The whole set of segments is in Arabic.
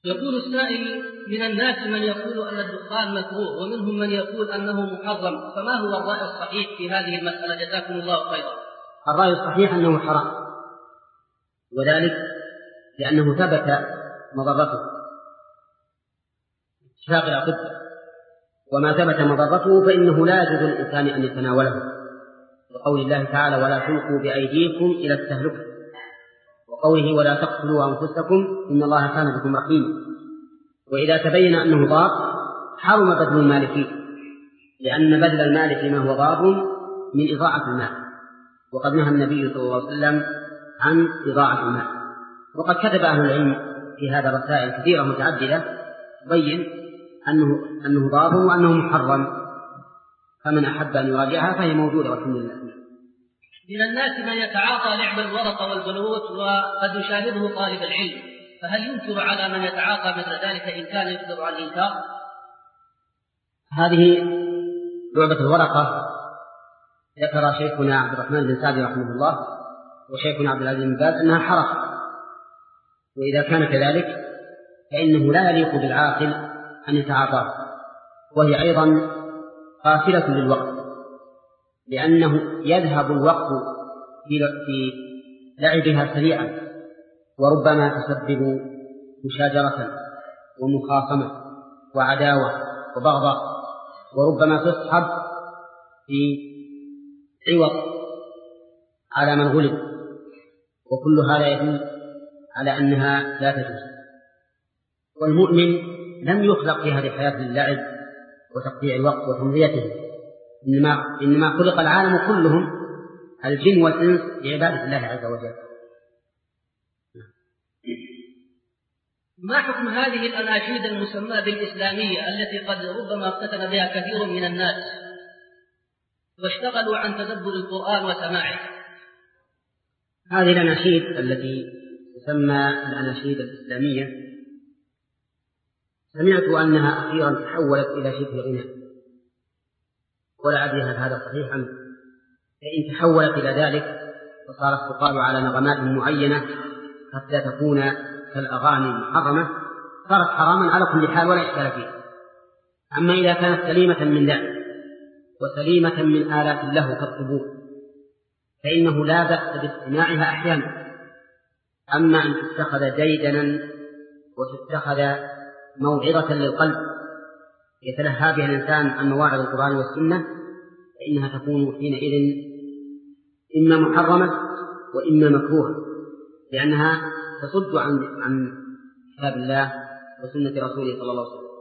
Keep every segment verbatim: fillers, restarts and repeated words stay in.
يقول السائل: من الناس من يقول أن الدخان مكروه ومنهم من يقول أنه محرم، فما هو الرأي الصحيح في هذه المسألة؟ جزاكم الله خيرا. الرأي الصحيح أنه حرام، وذلك لأنه ثبت مضرته اتفاق الأطباء، وما ثبت مضرته فإنه لا يجوز للإنسان أن يتناوله، وقول الله تعالى: ولا تلقوا بأيديكم إلى التهلكة، وقوله: ولا تقتلوا أنفسكم إن الله كان بكم رحيما. وإذا تبين أنه ضار حرم بذل المال فيه، لأن بذل المال فيما هو ضار من إضاعة المال، وقد نهى النبي صلى الله عليه وسلم عن إضاعة المال. وقد كتب أهل العلم في هذا رسائل كثيرة متعددة تبين أنه, أنه ضار وأنه محرم، فمن أحب أن يراجعها فهي موجودة والحمد لله. من الناس من يتعاطى لعب الورقة والبلوت وقد يشاهده طالب العلم، فهل ينكر على من يتعاطى مثل ذلك إن كان يقدر على الإنكار؟ هذه لعبة الورقة ذكر شيخنا عبد الرحمن بن سعدي رحمه الله وشيخنا عبد العزيز بن باز أنها حرام، وإذا كان كذلك فإنه لا يليق بالعاقل أن يتعاطاه، وهي أيضا قاتلة للوقت، لأنه يذهب الوقت في لعبها سريعا، وربما تسبب مشاجرة ومخاصمة وعداوة وبغضاء، وربما تصحب في عوض على من غلب، وكل هذا يدل على أنها لا تجوز. والمؤمن لم يخلق في هذه الحياة للعب وتقضيع الوقت وتمضيته، إنما, إنما خلق العالم كلهم الجن والإنس لعبادة الله عز وجل. ما حكم هذه الأناشيد المسمى بالإسلامية التي قد ربما اقتتل بها كثير من الناس واشتغلوا عن تدبر القرآن وسماعه؟ هذه الأناشيد التي تسمى الأناشيد الإسلامية سمعت أنها أخيرا تحولت إلى شبه غناء، ولا أدري هل هذا صحيحا، فإن تحولت إلى ذلك فصارت تقال على نغمات معينة حتى تكون كالأغاني المحرمة، صارت حراما على كل حال ولا إشكال فيها. أما إذا كانت سليمة من ذلك وسليمة من آلات له كالطبول فإنه لا بأس باستماعها أحيانا. أما أن تتخذ ديدنا وتتخذ موعظة للقلب يتلهى بها الإنسان عن مواعظ القرآن والسنة فإنها تكون حينئذ إما محرمة وإما مكروهة، لأنها تصد عن عن كتاب الله وسنة رسوله صلى الله عليه وسلم.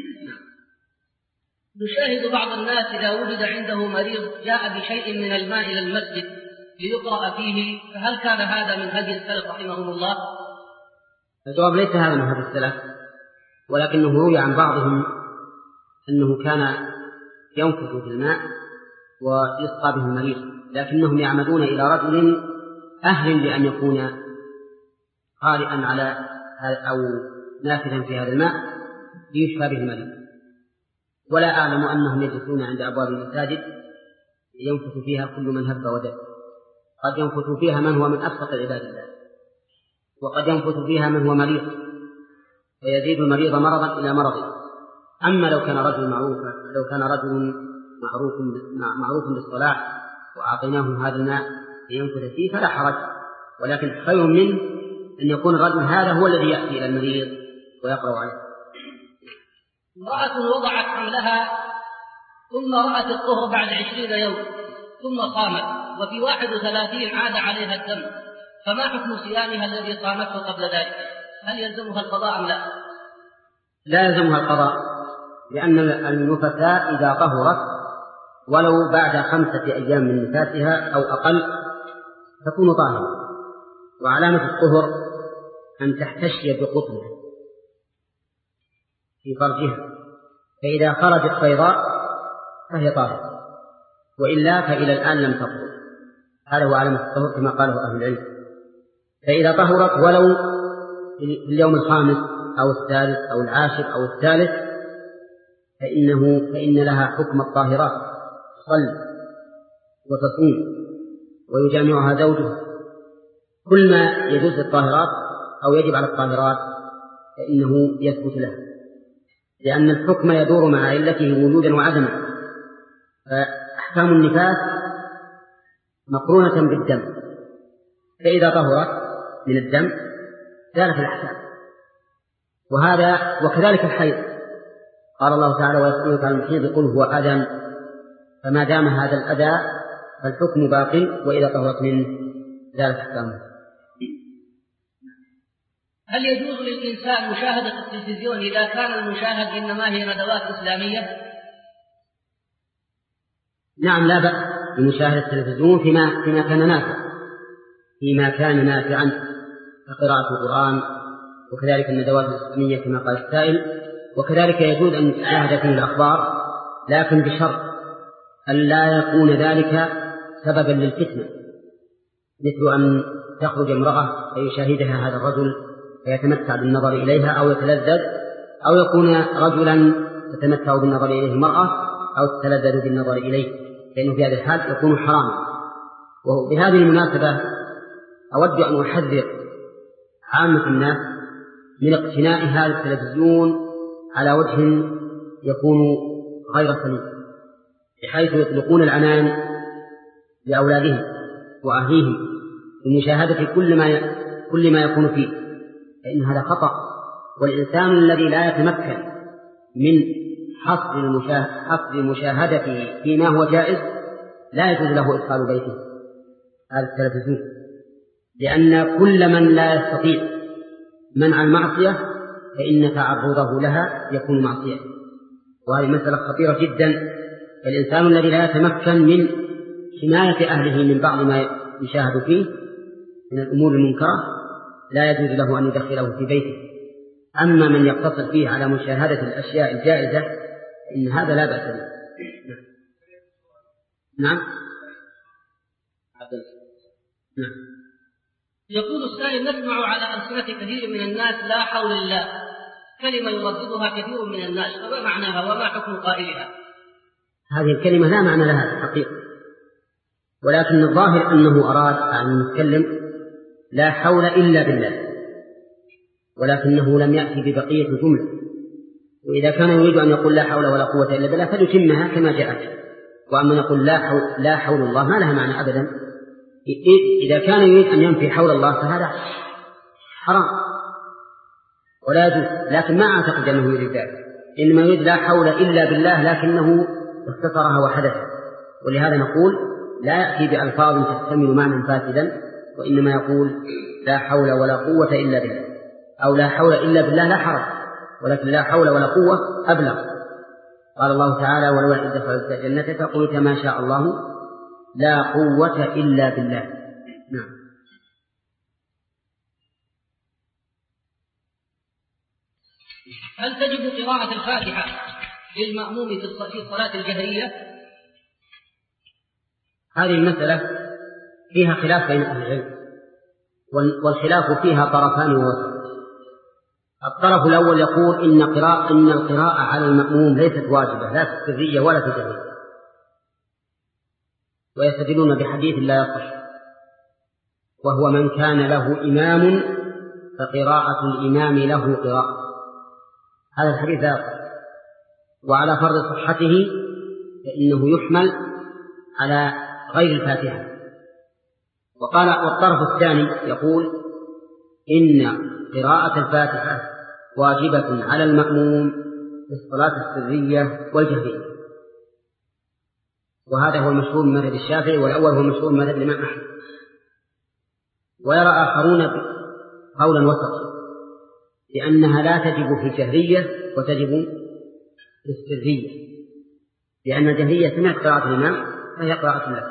نشاهد بعض الناس إذا وجد عنده مريض جاء بشيء من الماء إلى المسجد ليقرأ فيه، فهل كان هذا من هدي السلف رحمهم الله؟ الجواب ليس هذا من هدي السلف، ولكنه روي عن بعضهم أنه كان ينفث في الماء ويسقى به المريض، لكنهم يعمدون إلى رجل أهل لأن يكون قارئا على أو نافذا في هذا الماء ليشفى به المريض. ولا أعلم أنهم يجلسون عند أبواب المساجد ينفث فيها كل من هب ودب، قد ينفث فيها من هو من أبسط عباد الله، وقد ينفث فيها من هو مريض فيزيد المريض مرضا إلى مرضه. أما لو كان رجل معروف لو كان رجل معروف معروف بالصلاح وأعطيناه هذا الماء لينفث فيه فلا حرج، ولكن خير منه أن يكون الرجل هذا هو الذي يأتي إلى المريض ويقرأ عليه. امرأة وضعت حملها ثم رأت الطهر بعد عشرين يوم ثم صامت، وفي واحد وثلاثين عاد عليها الدم، فما حكم صيامها الذي صامته قبل ذلك؟ هل يلزمها القضاء أم لا؟ لا يلزمها القضاء، لأن النفساء إذا طهرت ولو بعد خمسة أيام من نفاسها أو أقل تكون طاهرة، وعلامة الطهر أن تحتشي بقطن في فرجها، فإذا خرجت بيضاء فهي طاهرة، وإلا فإلى الآن لم تطهر. هذا هو علامة الطهر كما قاله أهل العلم. فإذا طهرت ولو في اليوم الخامس أو الثالث أو العاشر أو الثالث فإنه فإن لها حكم الطاهرات، تصلي وتصوم ويجامعها زوجها. كل ما يجوز للطاهرات أو يجب على الطاهرات فإنه يثبت له، لأن الحكم يدور مع علته وجودا وعدما. فأحكام النفاس مقرونة بالدم، فإذا طهرت من الدم زالت الأحكام. وهذا وكذلك الحيض، قال الله تعالى: ويسألونك عن المحيض قل هو أذى، فما دام هذا الأذى فالحكم باق، وإذا طهرت منه زالت أحكامه. هل يجوز للإنسان مشاهدة التلفزيون إذا كان المشاهد إنما هي ندوات إسلامية؟ نعم، لا بأس بمشاهدة التلفزيون فيما, فيما كان نافعا فيما كان نافعا كقراءة القرآن، وكذلك الندوات الإسلامية كما قال السائل. وكذلك يجوز أن تشاهد فيه الأخبار، لكن بشرط أن لا يكون ذلك سببا للفتنة، مثل أن تخرج امرأة فيشاهدها هذا الرجل فيتمتع بالنظر إليها أو يتلذذ، أو يكون رجلا تتمتع بالنظر إليه المرأة أو تتلذذ بالنظر إليه، لأنه في هذا الحال يكون حراما. وبهذه المناسبة أود أن أحذر عامة الناس من اقتناء هذا التلفزيون على وجه يكون غير سليم، بحيث يطلقون العنان لأولادهم وأهليهم بمشاهدة كل ما كل ما يكون فيه، فإن هذا خطأ. والإنسان الذي لا يتمكن من حصر المشاهدة فيما هو جائز لا يجوز له إدخال بيته هذا التلفزيون، لأن كل من لا يستطيع منع المعصية فإن تعرضه لها يكون معصية، وهذه مسألة خطيرة جدا. الإنسان الذي لا يتمكن من حماية أهله من بعض ما يشاهد فيه من الأمور المنكرة لا يجوز له أن يدخله في بيته. أما من يقتصر فيه على مشاهدة الأشياء الجائزة إن هذا لا بأس به. نعم. نعم. يقول السائل: نسمع على ألسنة كثير من الناس لا حول الله، كلمة يرددها كثير من الناس، فما معناها وما حكم قائلها؟ هذه الكلمة لا معنى لها الحقيقة، ولكن الظاهر أنه أراد أن يتكلم لا حول إلا بالله، ولكنه لم يأتي ببقية الجملة. وإذا كان يريد أن يقول لا حول ولا قوة إلا بالله فليتمها كما جاءت. وأما يقول لا حول, لا حول الله ما لها معنى أبدا. إذا كان يريد أن ينفي حول الله فهذا حرام ولا يجوز، لكن ما أعتقد أنه يريد ذلك، إنما يريد لا حول إلا بالله لكنه اختصرها وحدثها. ولهذا نقول لا يأتي بألفاظ تحتمل معنى فاسدا، وإنما يقول لا حول ولا قوة إلا بالله، أو لا حول إلا بالله لا حرج، ولكن لا حول ولا قوة أبلغ. قال الله تعالى: ولولا إذ دخلت جنتك فقلت ما شاء الله لا قوة إلا بالله. نعم. هل تجب قراءة الفاتحة للمأموم في الصلاة الجهرية؟ هذه المسألة فيها خلاف بين أهل العلم، والخلاف فيها طرفان ووسط. الطرف الأول يقول إن قراءة إن القراءة على المأموم ليست واجبة لا في السرية ولا في الجهرية، ويستدلون بحديث لا يصح، وهو من كان له إمام فقراءة الإمام له قراءة. هذا الحديث لا يصح، وعلى فرض صحته فإنه يحمل على غير الفاتحة. وقال والطرف الثاني يقول إن قراءة الفاتحة واجبة على المأموم في الصلاة السرية والجهرية، وهذا هو المشهور من مذهب الشافعي، والأول هو المشهور من مذهب الإمام أحمد. ويرى آخرون قولا وسطا لأنها لا تجب في الجهرية وتجب في السرية، لأن الجهرية سمعت قراءة الإمام فهي قراءة له،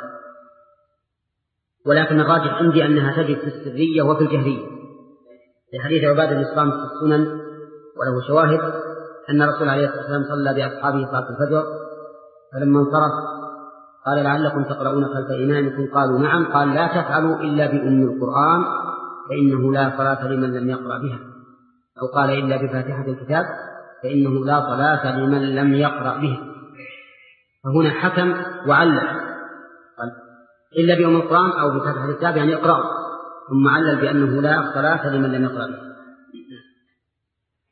ولكن الراجح عندي أنها تجب في السرية وفي الجهرية، لحديث عبادة بن الصامت في السنن وله شواهد أن الرسول عليه الصلاة والسلام صلى بأصحابه صلاة الفجر، فلما انصرف قال لعلكم تقرؤون خلف إمامكم؟ قالوا نعم. قال لا تفعلوا إلا بأم القرآن فإنه لا صلاة لمن لم يقرأ بها، أو قال إلا بفاتحة الكتاب فإنه لا صلاة لمن لم يقرأ بها. فهنا حكم وعلل، قال إلا بأم القرآن أو بفاتحة الكتاب يعني اقرأ، ثم علل بأنه لا صلاة لمن لم يقرأ بها.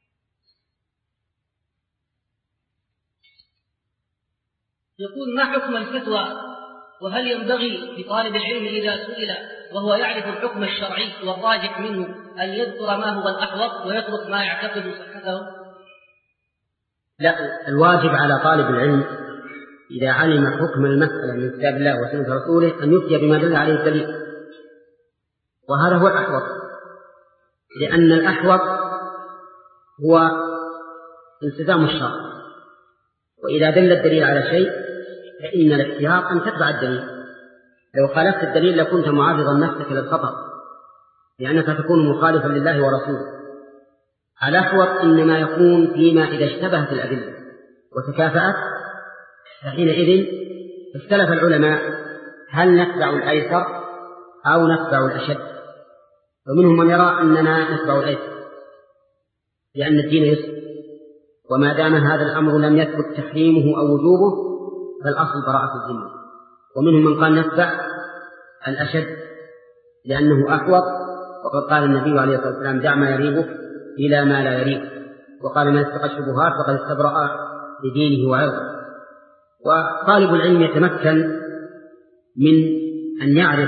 يقول: ما حكم الفتوى؟ وهل ينبغي لطالب العلم إذا سئل وهو يعرف الحكم الشرعي والراجح منه أن يذكر ما هو الأحوط ويترك ما يعتقد صحته؟ لا، الواجب على طالب العلم إذا علم حكم المسألة من كتاب الله وسنة رسوله أن يفتي بما دل عليه الدليل، وهذا هو الأحوط، لأن الأحوط هو التزام الشرع، وإذا دل الدليل على شيء فإن الاحتياط أن تتبع الدليل. لو خالفت الدليل لكنت معرضا نفسك للخطر، لأنك تكون مخالفا لله ورسوله. الأحوط إنما يكون فيما إذا اشتبهت الأدلة وتكافأت، فحينئذ اختلف العلماء هل نتبع الأيسر أو نتبع الأشد، ومنهم من يرى أننا نتبع الأيسر لأن الدين يسر، وما دام هذا الأمر لم يثبت تحريمه أو وجوبه فالأصل براءة الذمة. ومنهم من قال نتبع الأشد لأنه أحوط، وقد قال النبي عليه الصلاة والسلام: دع ما يريبك إلى ما لا يريبك، وقال: من اتقى الشبهات فقد استبرأ لدينه وعرضه. وطالب العلم يتمكن من أن يعرف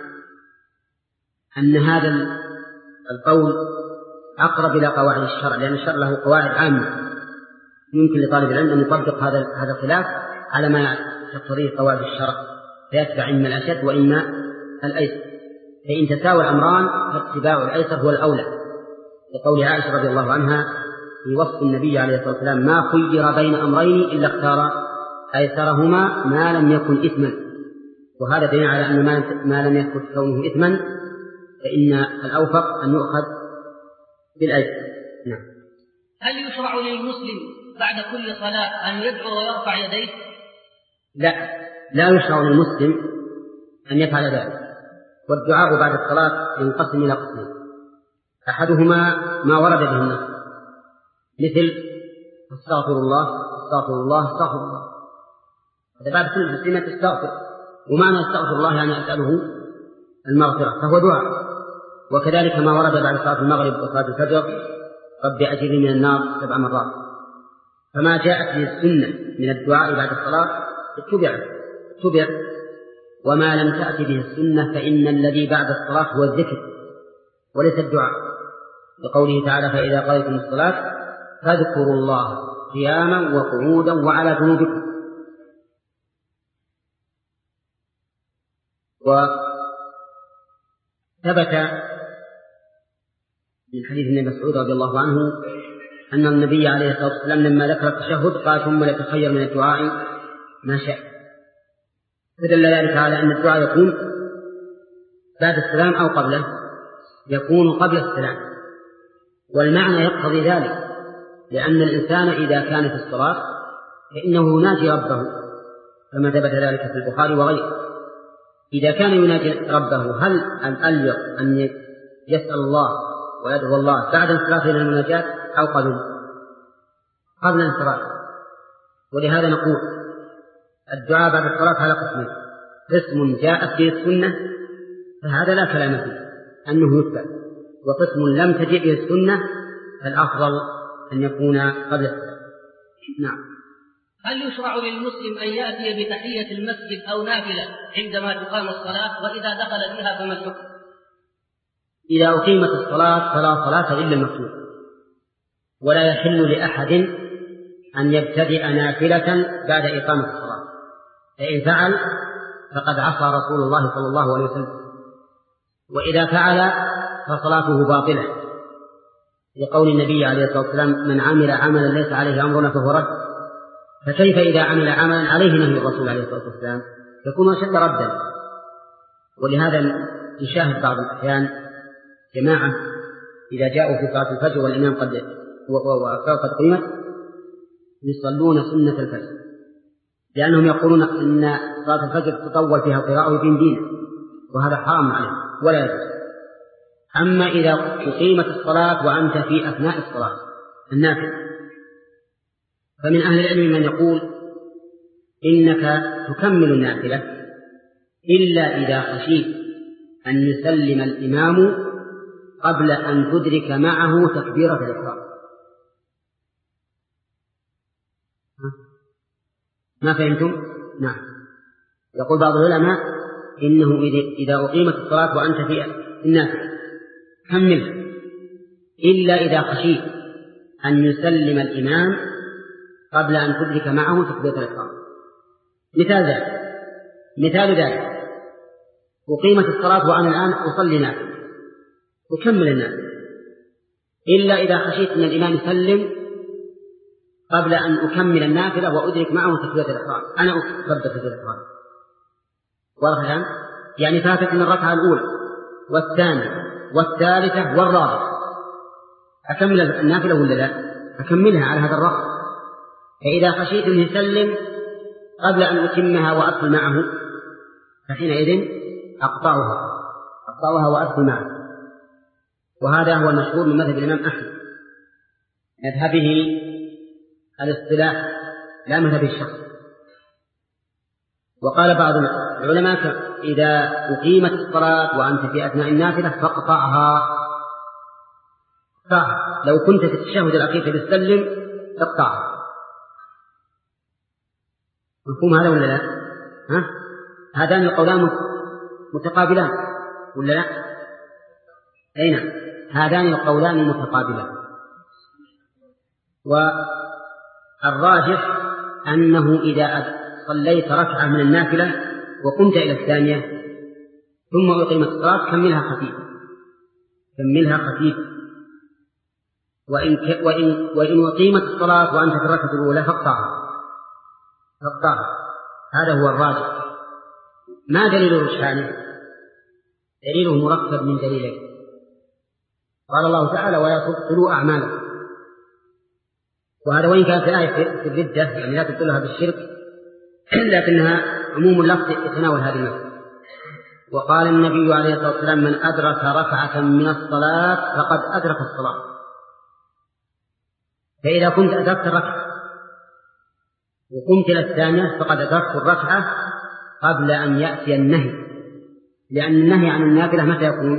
أن هذا القول أقرب إلى قواعد الشرع، لأن الشرع له قواعد عامة يمكن لطالب العلم أن يطبق هذا هذا الخلاف على ما تقتضيه قواعد الشرع، فيتبع إما الأشد وإما الأيسر. فإن تساوى الأمران فاتباع الأيسر هو الأولى، لقول عائشة رضي الله عنها في وصف النبي عليه الصلاة والسلام: ما خير بين أمرين إلا اختار أيسرهما ما لم يكن إثما. وهذا دليل على أن ما لم يثبت كونه إثما فإن الأوفق أن يؤخذ بالأيسر. نعم. هل يشرع للمسلم بعد كل صلاة أن يدعو ويرفع يديه؟ لا، لا يشرع للمسلم أن يفعل ذلك. والدعاء بعد الصلاة ينقسم إلى قسمين: أحدهما ما ورد به النص، مثل استغفر الله استغفر الله استغفر الله، هذا بعد كل تسليمة تستغفر، ومعنى استغفر الله يعني أسأله المغفرة، فهو دعاء. وكذلك ما ورد بعد صلاة المغرب وصلاة الفجر: رب أجرني من النار سبع مرات. فما جاءت به السنة من الدعاء بعد الصلاة اتبع اتبع وما لم تأت به السنة فإن الذي بعد الصلاة هو الذكر وليس الدعاء، لقوله تعالى: فإذا قضيتم الصلاة فاذكروا الله قياما وقعودا وعلى جنوبكم. وثبت من حديث ابن مسعود رضي الله عنه أن النبي عليه الصلاة والسلام لما ذكر التشهد قال: ثم لتخير من الدعاء ما شاء. فدل ذلك على أن الدعاء يكون بعد السلام أو قبله، يكون قبل السلام، والمعنى يقتضي ذلك، لأن الإنسان إذا كان في الصلاة فإنه يناجي ربه كما ثبت ذلك في البخاري وغيره. إذا كان يناجي ربه هل الأليق أن يسأل الله ويدعو الله بعد الصلاة إلى المناجاة أو قبل قبل الصلاة؟ ولهذا نقول الدعاء بعد الصلاة على قسمين: قسم جاءت به السنة فهذا لا كلام فيه أنه يتبع، وقسم لم تجئ به السنة فالأفضل أن يكون قبل الصلاة. نعم. هل يشرع للمسلم أن يأتي بتحية المسجد أو نافلة عندما تقام الصلاة؟ وإذا دخل بها فما الحكم؟ إذا أقيمت الصلاة فلا صلاة إلا المكتوبة، ولا يحل لأحد أن يبتدئ نافلة بعد إقامة الصلاة، فإن فعل فقد عصى رسول الله صلى الله عليه وسلم، وإذا فعل فصلاته باطلة، لقول النبي عليه الصلاة والسلام: من عمل عملا ليس عليه أمرنا فهو رد. فكيف إذا عمل عملا عليه نهي الرسول عليه الصلاة والسلام؟ يكون أشد ردا. ولهذا نشاهد بعض الأحيان جماعة إذا جاءوا في صلاة الفجر والإمام قد والصلاة قد قيمت يصلون سنة الفجر، لأنهم يقولون إن صلاة الفجر تطول فيها القراءة ويبين دينه، وهذا حرام عليه ولا يجوز. أما إذا أقيمت الصلاة وأنت في أثناء الصلاة النافلة، فمن أهل العلم من يقول إنك تكمل النافلة إلا إذا خشيت أن يسلم الإمام قبل أن تدرك معه تكبيرة الإحرام. ما فهمتم؟ نعم. يقول بعض العلماء إنه إذا أقيمت الصلاة وأنت في الناس كمل، إلا إذا خشيت أن يسلم الإمام قبل أن تدرك معه تكبيرة الإحرام. مثال ذلك مثال ذلك أقيمت الصلاة وأنا الآن أصلي نافلة أكمل النافلة، إلا إذا خشيت أن الإمام يسلم قبل أن أكمل النافلة وأدرك معه تكبيرة الإحرام، أنا أكبر تكبيرة الإحرام. واضح الآن؟ يعني فاتت من الركعة الأولى والثانية والثالثة والرابعة، أكمل النافلة ولا لا؟ أكملها على هذا الرقم. فإذا خشيت أن يسلم قبل أن أتمها وأدخل معه فحينئذ أقطعها أقطعها وأدخل معه. وهذا هو المشهور من مذهب الإمام أحمد، مذهبه الاصطلاح لا مذهب الشخص. وقال بعض العلماء إذا أقيمت الصلاة وأنت في أثناء النافلة فاقطعها. لو كنت في التشهد الأخير تستسلم فاقطعها. مفهوم هذا ولا لا؟ ها؟ هذان القولان متقابلان ولا لا؟ أين؟ هذان القولان متقابلان. والراجح أنه إذا صليت ركعة من النافلة وقمت إلى الثانية ثم أقيمت الصلاة كملها خفيفة كملها خفيفة وإن, ك... وإن... وإن أقيمت الصلاة وأنت في الركعة الأولى فاقطعها فاقطعها. هذا هو الراجح. ما دليل الرجحان؟ دليله مركب من دليلين. قال الله تعالى ولا تبطلوا أعمالكم، وهذا وإن كانت الآية في الردة يعني لا تبطلها بالشرك لكنها عموم اللفظ يتناول هذه المسألة. وقال النبي عليه الصلاة والسلام من أدرك ركعة من الصلاة فقد أدرك الصلاة. فإذا كنت أدركت الركعة وقمت إلى الثانية فقد أدركت الركعة قبل أن يأتي النهي، لأن النهي عن النافلة متى يكون؟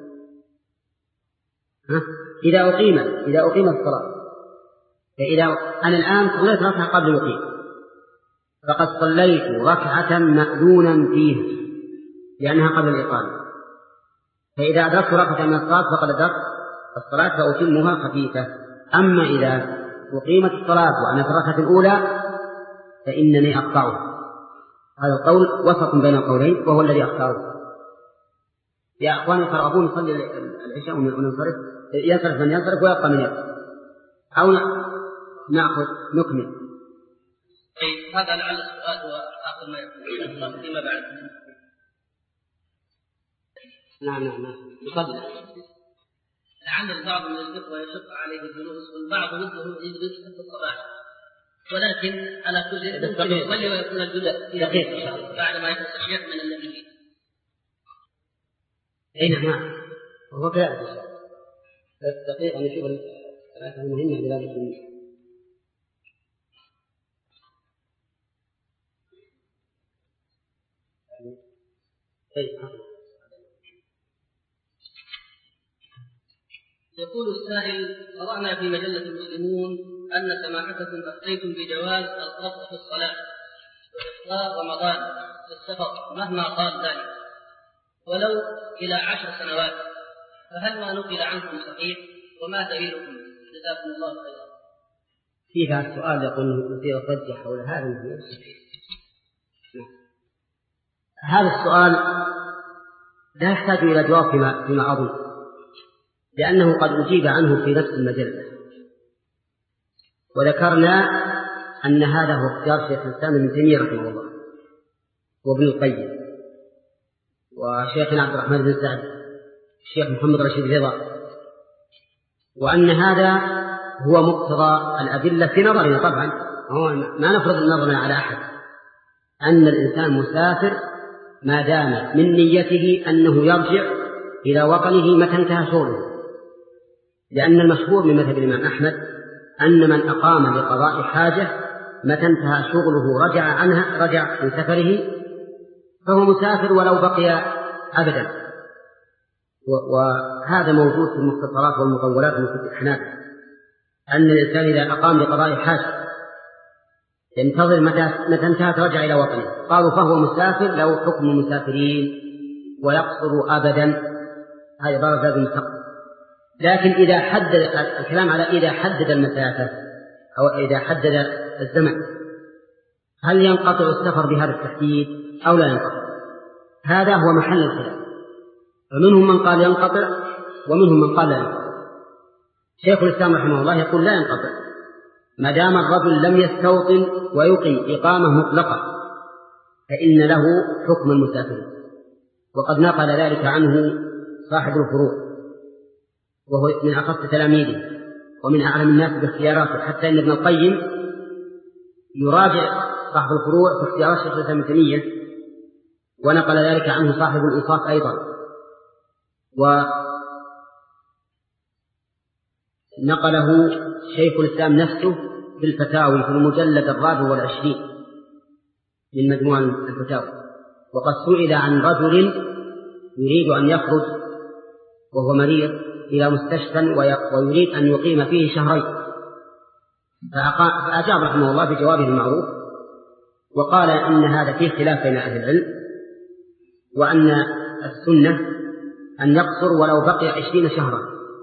ها؟ إذا أقيمت إذا أقيمت الصلاة. فإذا أنا الآن صليت ركعة قبل يقيم فقد صليت ركعة مأذونا فيها لأنها قبل الإقامة. فإذا أدركت ركعة من الصلاة فقد أدركت الصلاة فأتمها خفيفة. أما إذا أقيمت الصلاة وأنا في الركعة الأولى فإنني أقطعها. هذا القول وسط بين القولين وهو الذي أختاره. يا أخواني ترغبون يصلي العشاء وننصرف، ينصرف من ينصرف ويبقى من يبقى، أو نأخذ نكمل. طيب هذا لعل السؤال هو آخر ما يكون فيما بعد. نعم نعم نعم يفضل. لعل البعض من الفقه يشق عليه الجلوس والبعض مثله يجلس حتى الصباح، ولكن على كل يمكن يصلي ويكون الجلوس دقيقة بعد ما يكون الشيخ من النبي. أي نعم وهو كذلك دقيقة نشوف الثلاثة المهمة لذلك المسلم. يقول السائل قرأنا في مجلة المسلمون أن سماحتكم أفتيتم بجواز القصر في الصلاة وإفطار رمضان في السفر مهما طال ذلك ولو إلى عشر سنوات، فهل ما نقل عنكم صحيح وما دليلكم؟ جزاكم الله خيرا. في هذا السؤال يقول يصير ضجة حول هذا. هذا السؤال لا يحتاج إلى جواب فيما, فيما أظن، لأنه قد أجيب عنه في نفس المجلة. وذكرنا أن هذا هو اختيار شيخ الإسلام ابن تيمية رحمه الله وابن القيم وشيخنا عبد الرحمن بن سعد الشيخ محمد رشيد رضا، وأن هذا هو مقتضى الأدلة في نظرنا. طبعا ما نفرض نظرنا على أحد أن الإنسان مسافر ما دام من نيته أنه يرجع إلى وطنه متى انتهى شغله، لأن المشهور من مذهب الإمام أحمد أن من أقام لقضاء حاجة متى انتهى شغله رجع عنها رجع من سفره فهو مسافر ولو بقي أبدا. وهذا موجود في المختصرات والمطولات وفي الحنابلة أن الإنسان إذا أقام لقضاء حاجة ينتظر متى متى انتهت رجع إلى وطنه. قالوا فهو مسافر له حكم المسافرين ويقصر أبدا. هذا باب زاد المستقبل. لكن إذا حدد الكلام على إذا حدد المسافة أو إذا حدد الزمن هل ينقطع السفر بهذا التحديد أو لا ينقطع؟ هذا هو محل الخلاف. فمنهم من قال ينقطع ومنهم من قال لا ينقطع. شيخ الإسلام رحمه الله يقول لا ينقطع ما دام الرجل لم يستوطن ويقيم إقامة مطلقة فإن له حكم المسافر. وقد نقل ذلك عنه صاحب الفروع وهو من أخص تلاميذه ومن أعلم الناس باختياراته، حتى إن ابن القيم يراجع صاحب الفروع في اختيارات شيخ الإسلام ابن تيمية، ونقل ذلك عنه صاحب الإنصاف أيضا. ونقله شيخ الإسلام نفسه في الفتاوي في المجلد الرابع والعشرين من مجموع الفتاوي. وقد سئل عن رجل يريد أن يخرج وهو مريض إلى مستشفى ويريد أن يقيم فيه شهرين، فأجاب رحمه الله بجوابه المعروف وقال إن هذا فيه خلاف بين أهل العلم، وأن السنة أن يقصر ولو بقي عشرين شهرا.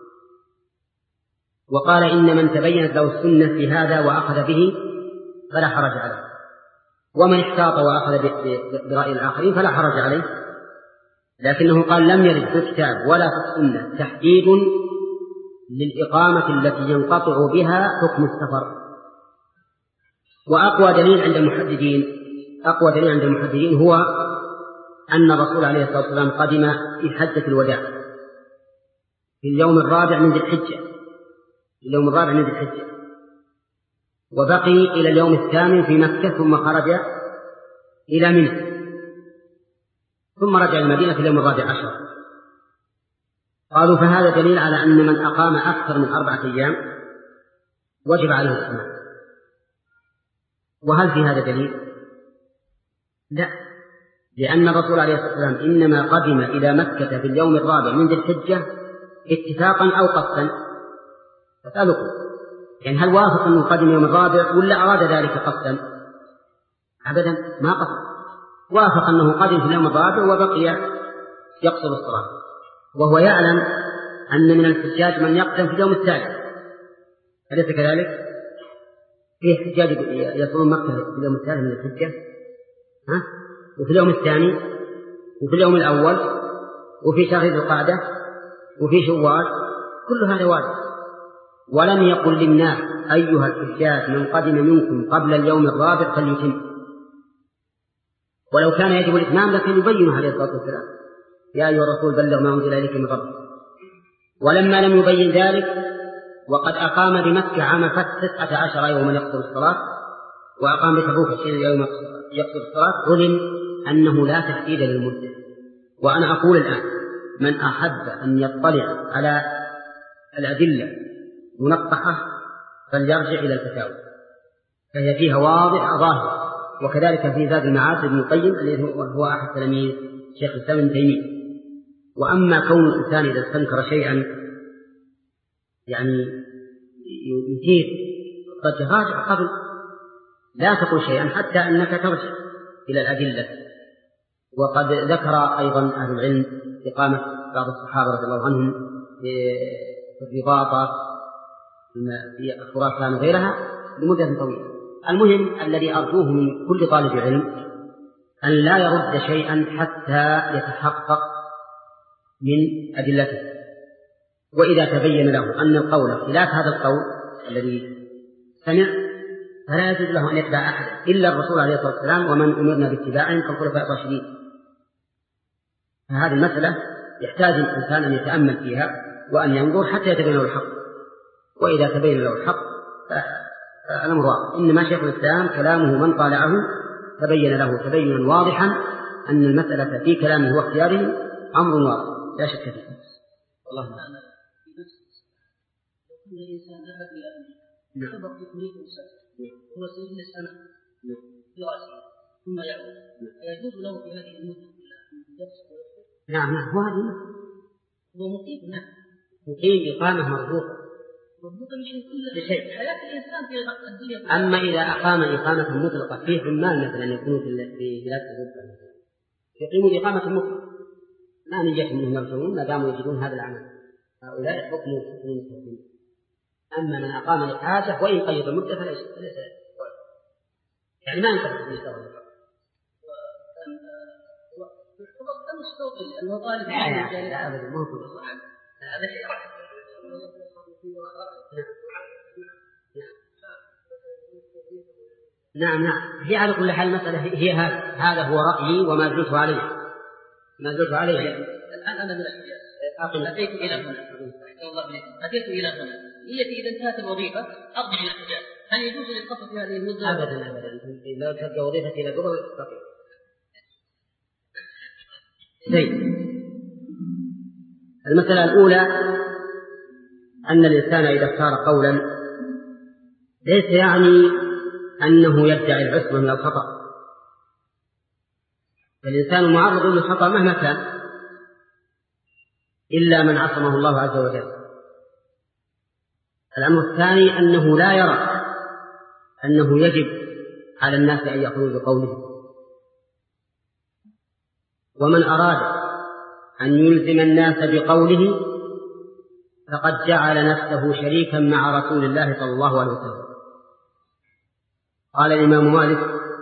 وقال إن من تبينت له السنة في هذا وأخذ به فلا حرج عليه، ومن احتاط وأخذ برأي الآخرين فلا حرج عليه. لكنه قال لم يرد في الكتاب ولا في السنة تحديد للإقامة التي ينقطع بها حكم السفر. وأقوى دليل عند المحددين أقوى دليل عند المحددين هو أن الرسول عليه الصلاة والسلام قدم في حجة الوداع في اليوم الرابع من ذي الحجة في اليوم الرابع من ذي الحجة وبقي إلى اليوم الثامن في مكة، ثم خرج إلى منى، ثم رجع المدينة في اليوم الرابع عشر. قالوا فهذا دليل على أن من أقام أكثر من أربعة أيام وجب عليه الإتمام. وهل في هذا دليل؟ لا، لأن الرسول عليه الصلاة والسلام إنما قدم إلى مكة في اليوم الرابع من ذي الحجة اتفاقا أو قصدا. فسألكم يعني هل وافق أنه قدم يوم الرابع ولا أراد ذلك قصدا؟ أبدا ما قصد، وافق أنه قدم في اليوم الرابع وبقي يقصر الصلاة، وهو يعلم أن من الحجاج من يقدم في اليوم الثالث، أليس كذلك؟ في حجاج يصلون مكة في اليوم الثالث من الحجة، ها؟ وفي اليوم الثاني وفي اليوم الأول وفي شهر ذي القعدة وفي شوال، كل هذا وارد. ولم يقل للناس أيها الحجاج من قدم منكم قبل اليوم الرابع فليتم، ولو كان يجب الإتمام لكن يبينه عليه الصلاة والسلام يا أيها الرسول بلغ ما أنزل إليك من ربك. ولما لم يبين ذلك وقد أقام بمكة عام فتح تسعة عشر يوما يقصر الصلاة وأقام بتبوك عشرين يوما يقصر الصلاة، علم أنه لا تحديد للمدة. وأنا أقول الآن من أحب أن يطلع على الأدلة منطقة فليرجع إلى الفتاوى فهي فيها واضح ظاهر، وكذلك في زاد المعاد ابن القيم الذي هو أحد تلاميذ شيخ الإسلام ابن تيمية. وأما كون الإنسان إذا استنكر شيئا يعني يثير قد راجع قبل، لا تقول شيئا حتى أنك ترجع إلى الأدلة. وقد ذكر أيضا أهل العلم إقامة بعض الصحابة رضي الله عنهم في الرباط في خراسان وغيرها لمدة طويلة. المهم الذي أرجوه من كل طالب علم أن لا يرد شيئا حتى يتحقق من أدلته، وإذا تبين له أن القول خلاف هذا القول الذي سمع فلا يجوز له أن يتبع أحدا إلا الرسول عليه الصلاة والسلام ومن أمرنا باتباعهم كالخلفاء الراشدين. فهذه المسألة يحتاج الإنسان أن يتأمل فيها وأن ينظر حتى يتبين له الحق، وإذا تبين له الحق فالأمر واضح. إنما شيخ الإسلام كلامه من طالعه تبين له تبينا واضحا أن المسألة في كلامه واختياره أمر واضح لا شك فيه. والله أنا في نفس كل إنسان ذهب إلى أمريكا سبق في أمريكا وسافر هو سيجلس سنة في رأسه ثم يعود، فيجوز له في هذه المدة كلها يفسق ويفسق. نعم نعم، وهذه هو مقيم نعم مقيم إقامة مربوطة لشيء. أما إذا أقام إقامة مطلقة في عمال مثلا يكونوا في بلاد أوروبا يقيمون إقامة مطلقة ما نجح منهم يرجعون ما داموا يجدون هذا العمل، هؤلاء حكموا حكم المسلمين. أما من أقام لحاجة وإن قيد المدة فليس فليس يعني ما ينقص من الشرع. أنه طالب لا أبدا ما هو هذا شيء نعم نعم هي على كل حال المسألة هي هذا هذا هو رأيي وما زلت عليه ما زلت عليه. الآن أنا من الحجاز أتيت إلى هنا أتيت إلى هنا نيتي إذا انتهت الوظيفة أرجع إلى الحجاز، هل يجوز للقصر في هذه المدة؟ أبدا أبدا لا تبقى وظيفتي إلى قبل تستطيع. زين. المسألة الأولى أن الإنسان إذا اختار قولا ليس يعني أنه يدعي العصمة من الخطأ، فالإنسان معرض للخطأ مهما كان إلا من عصمه الله عز وجل. الأمر الثاني أنه لا يرى أنه يجب على الناس أن يأخذوا بقوله، ومن أراد أن يلزم الناس بقوله فقد جعل نفسه شريكا مع رسول الله صلى الله عليه وسلم. قال الإمام مالك: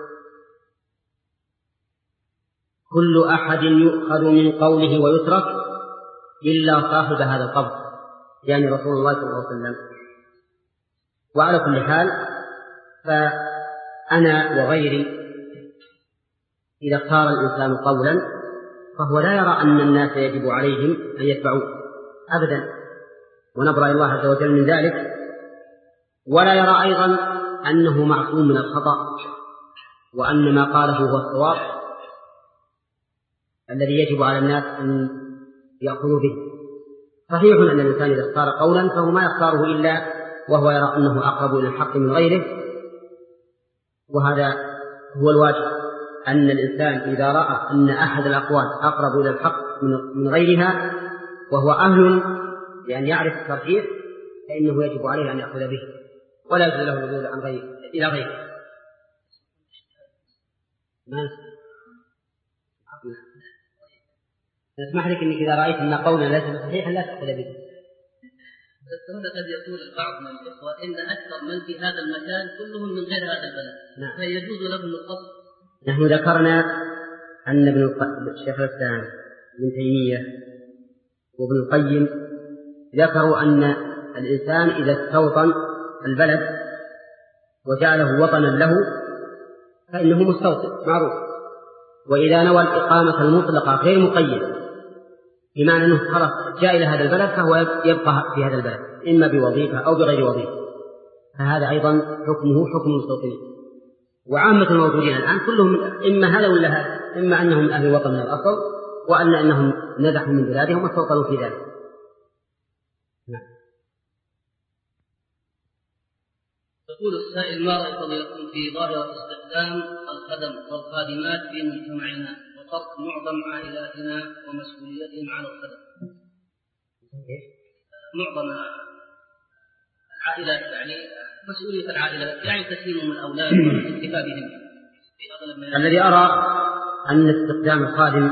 كل أحد يؤخذ من قوله ويترك إلا صاحب هذا القبر، يعني رسول الله صلى الله عليه وسلم. وعلى كل حال فأنا وغيري إذا اختار الإنسان قولا فهو لا يرى أن الناس يجب عليهم أن يتبعوه أبدا، ونبرأ الله عز وجل من ذلك، ولا يرى أيضا أنه معصوم من الخطأ، وأن ما قاله هو الصواب الذي يجب على الناس أن يأخذوا به. صحيح أن الإنسان إذا اختار قولا فهو ما يختاره إلا وهو يرى أنه أقرب إلى الحق من غيره، وهذا هو الواجب، أن الإنسان إذا رأى أن أحد الأقوال أقرب إلى الحق من غيرها وهو أهل لأن يعرف الترجيح فإنه يجب عليه أن يأخذ به ولا يجوز له النزول عن غيره إلى غيره. ما نسمح لك أنك إذا رأيت أن قولا ليس صحيحا لا تأخذ به. بس هنا قد يقول البعض من الإخوة إن أكثر من في هذا المكان كلهم من غير هذا البلد، نعم. فيجوز لهم القصد. نحن ذكرنا أن ابن الشيخ الإسلام ابن تيمية وابن القيم ذكروا أن الإنسان إذا استوطن البلد وجعله وطنا له فإنه مستوطن معروف، وإذا نوى الإقامة المطلقة غير مقيد بمعنى أنه خلاص جاء إلى هذا البلد فهو يبقى في هذا البلد إما بوظيفة أو بغير وظيفة، فهذا أيضا حكمه حكم المستوطنين. وعامة الموجودين الآن كلهم إما هذا ولا هذا، إما أنهم من أهل الوطن من الأصل وأن أنهم نزحوا من بلادهم واستوطنوا في ذلك. نعم. يقول السائل: ما رأي فضيلتكم في ظاهرة استخدام الخدم والخادمات في مجتمعنا وترك معظم عائلاتنا ومسؤوليتهم على الخدم؟ معظم العائلات يعني مسؤولية العائلات يعني تسليمهم الأولاد والاكتفاء بهم. الذي أرى أن استخدام الخادم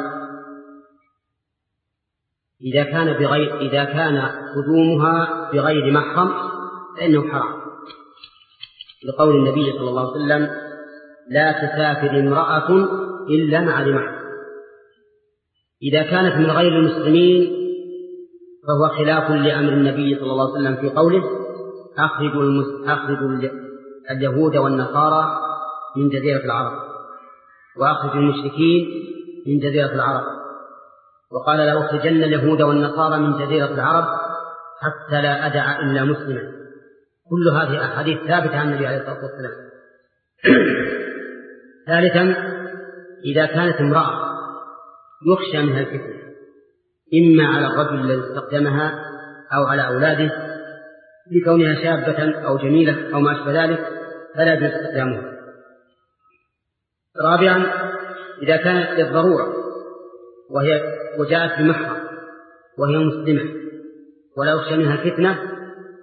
إذا كان بغير إذا كان خدومها بغير محرم فإنه حرام، لقول النبي صلى الله عليه وسلم: لا تسافر امرأة إلا مع ذي محرم. إذا كانت من غير المسلمين فهو خلاف لأمر النبي صلى الله عليه وسلم في قوله: أخرجوا, المس... أخرجوا اليهود والنصارى من جزيرة العرب وأخرجوا المشركين من جزيرة العرب، وقال: لا أخرجن اليهود والنصارى من جزيرة العرب حتى لا أدع إلا مسلما. كل هذه أحاديث ثابتة عن النبي عليه الصلاة والسلام. ثالثا: إذا كانت امرأة يخشى منها الفتنة إما على الرجل الذي استخدمها أو على أولاده بكونها شابة أو جميلة أو ما أشبه ذلك فلا يجوز استخدامها. رابعا: إذا كانت للضرورة وهي وجاءت بمحرم وهي مسلمة ولا يخشى منها الفتنة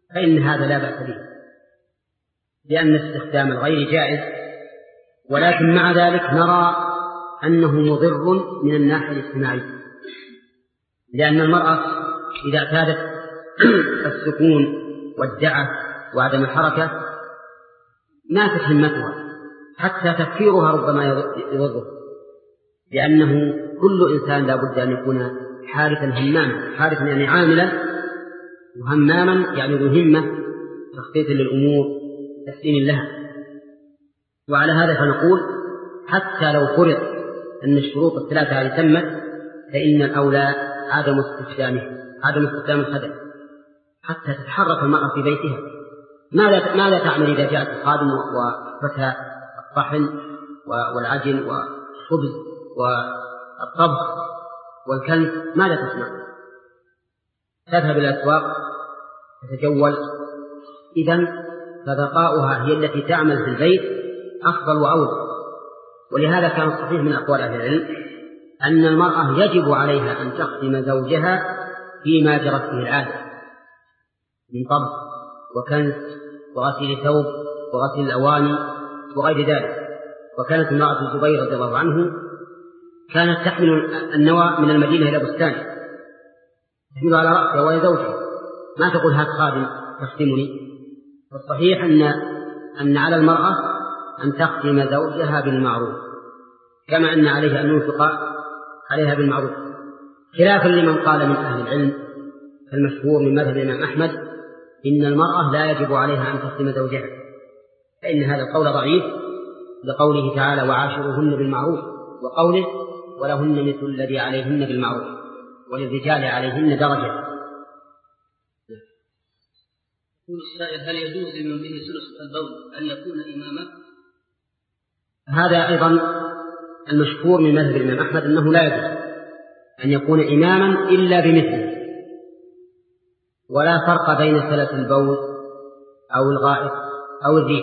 فإن هذا لا بأس به، لأن استخدام الغير جائز، ولكن مع ذلك نرى أنه مضر من الناحية الاجتماعية، لأن المرأة إذا اعتادت السكون والدعة وعدم الحركة ماتت همتها، حتى تفكيرها ربما يضره، لأنه كل إنسان لا بد أن يكون حارثا هماما، حارثا يعني عاملا، وهماما يعني ذو همة تخطيط للأمور تحسين لها. وعلى هذا فنقول حتى لو فرض أن الشروط الثلاثة هذه تمت، فإن الأولى عدم استخدامه، عدم استخدام الخدم، حتى تتحرك المرأة في بيتها. ماذا ماذا تعمل إذا جاءت الخادم وفتى الطحن والعجن والخبز والطبخ والكنس؟ ماذا تصنع؟ تذهب إلى الأسواق تتجول. إذن فبقاؤها هي التي تعمل في البيت أفضل وأولى. ولهذا كان الصحيح من أقوال أهل العلم أن المرأة يجب عليها أن تخدم زوجها فيما جرت به العادة من طبخ وكنس وغسيل ثوب وغسيل الأواني وغير ذلك. وكانت امرأة الزبير رضي الله عنه كانت تحمل النوى من المدينة إلى بستانه، تحمل على رأسها وهي زوجها، ما تقول هات خادم تخدمني. فالصحيح أن أن على المرأة أن تخدم زوجها بالمعروف، كما أن عليها أن ينفق عليها بالمعروف، خلافا لمن قال من أهل العلم المشهور من مذهب الإمام أحمد إن المرأة لا يجب عليها أن تخدم زوجها، فإن هذا القول ضعيف لقوله تعالى وعاشروهن بالمعروف، وقوله ولهن مثل الذي عليهن بالمعروف وللرجال عليهن درجة. يقول السائل هل يجوز لمن به ثلث البول أن يكون إماما؟ هذا أيضا المشهور من مذهب الإمام أحمد أنه لا يجوز أن يكون إماما إلا بمثله، ولا فرق بين ثلث البول أو الغائط أو الريح.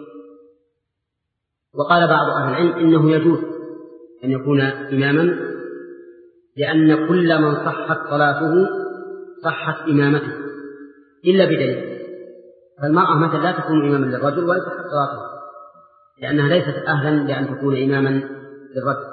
وقال بعض أهل العلم إنه يجوز أن يكون إماما، لأن كل من صحت صلاته صحت إمامته إلا بدليل. فالمرأة مثلا لا تكون إماما للرجل ولا تصح صلاته، لأنها ليست أهلا لأن تكون إماما للرجل.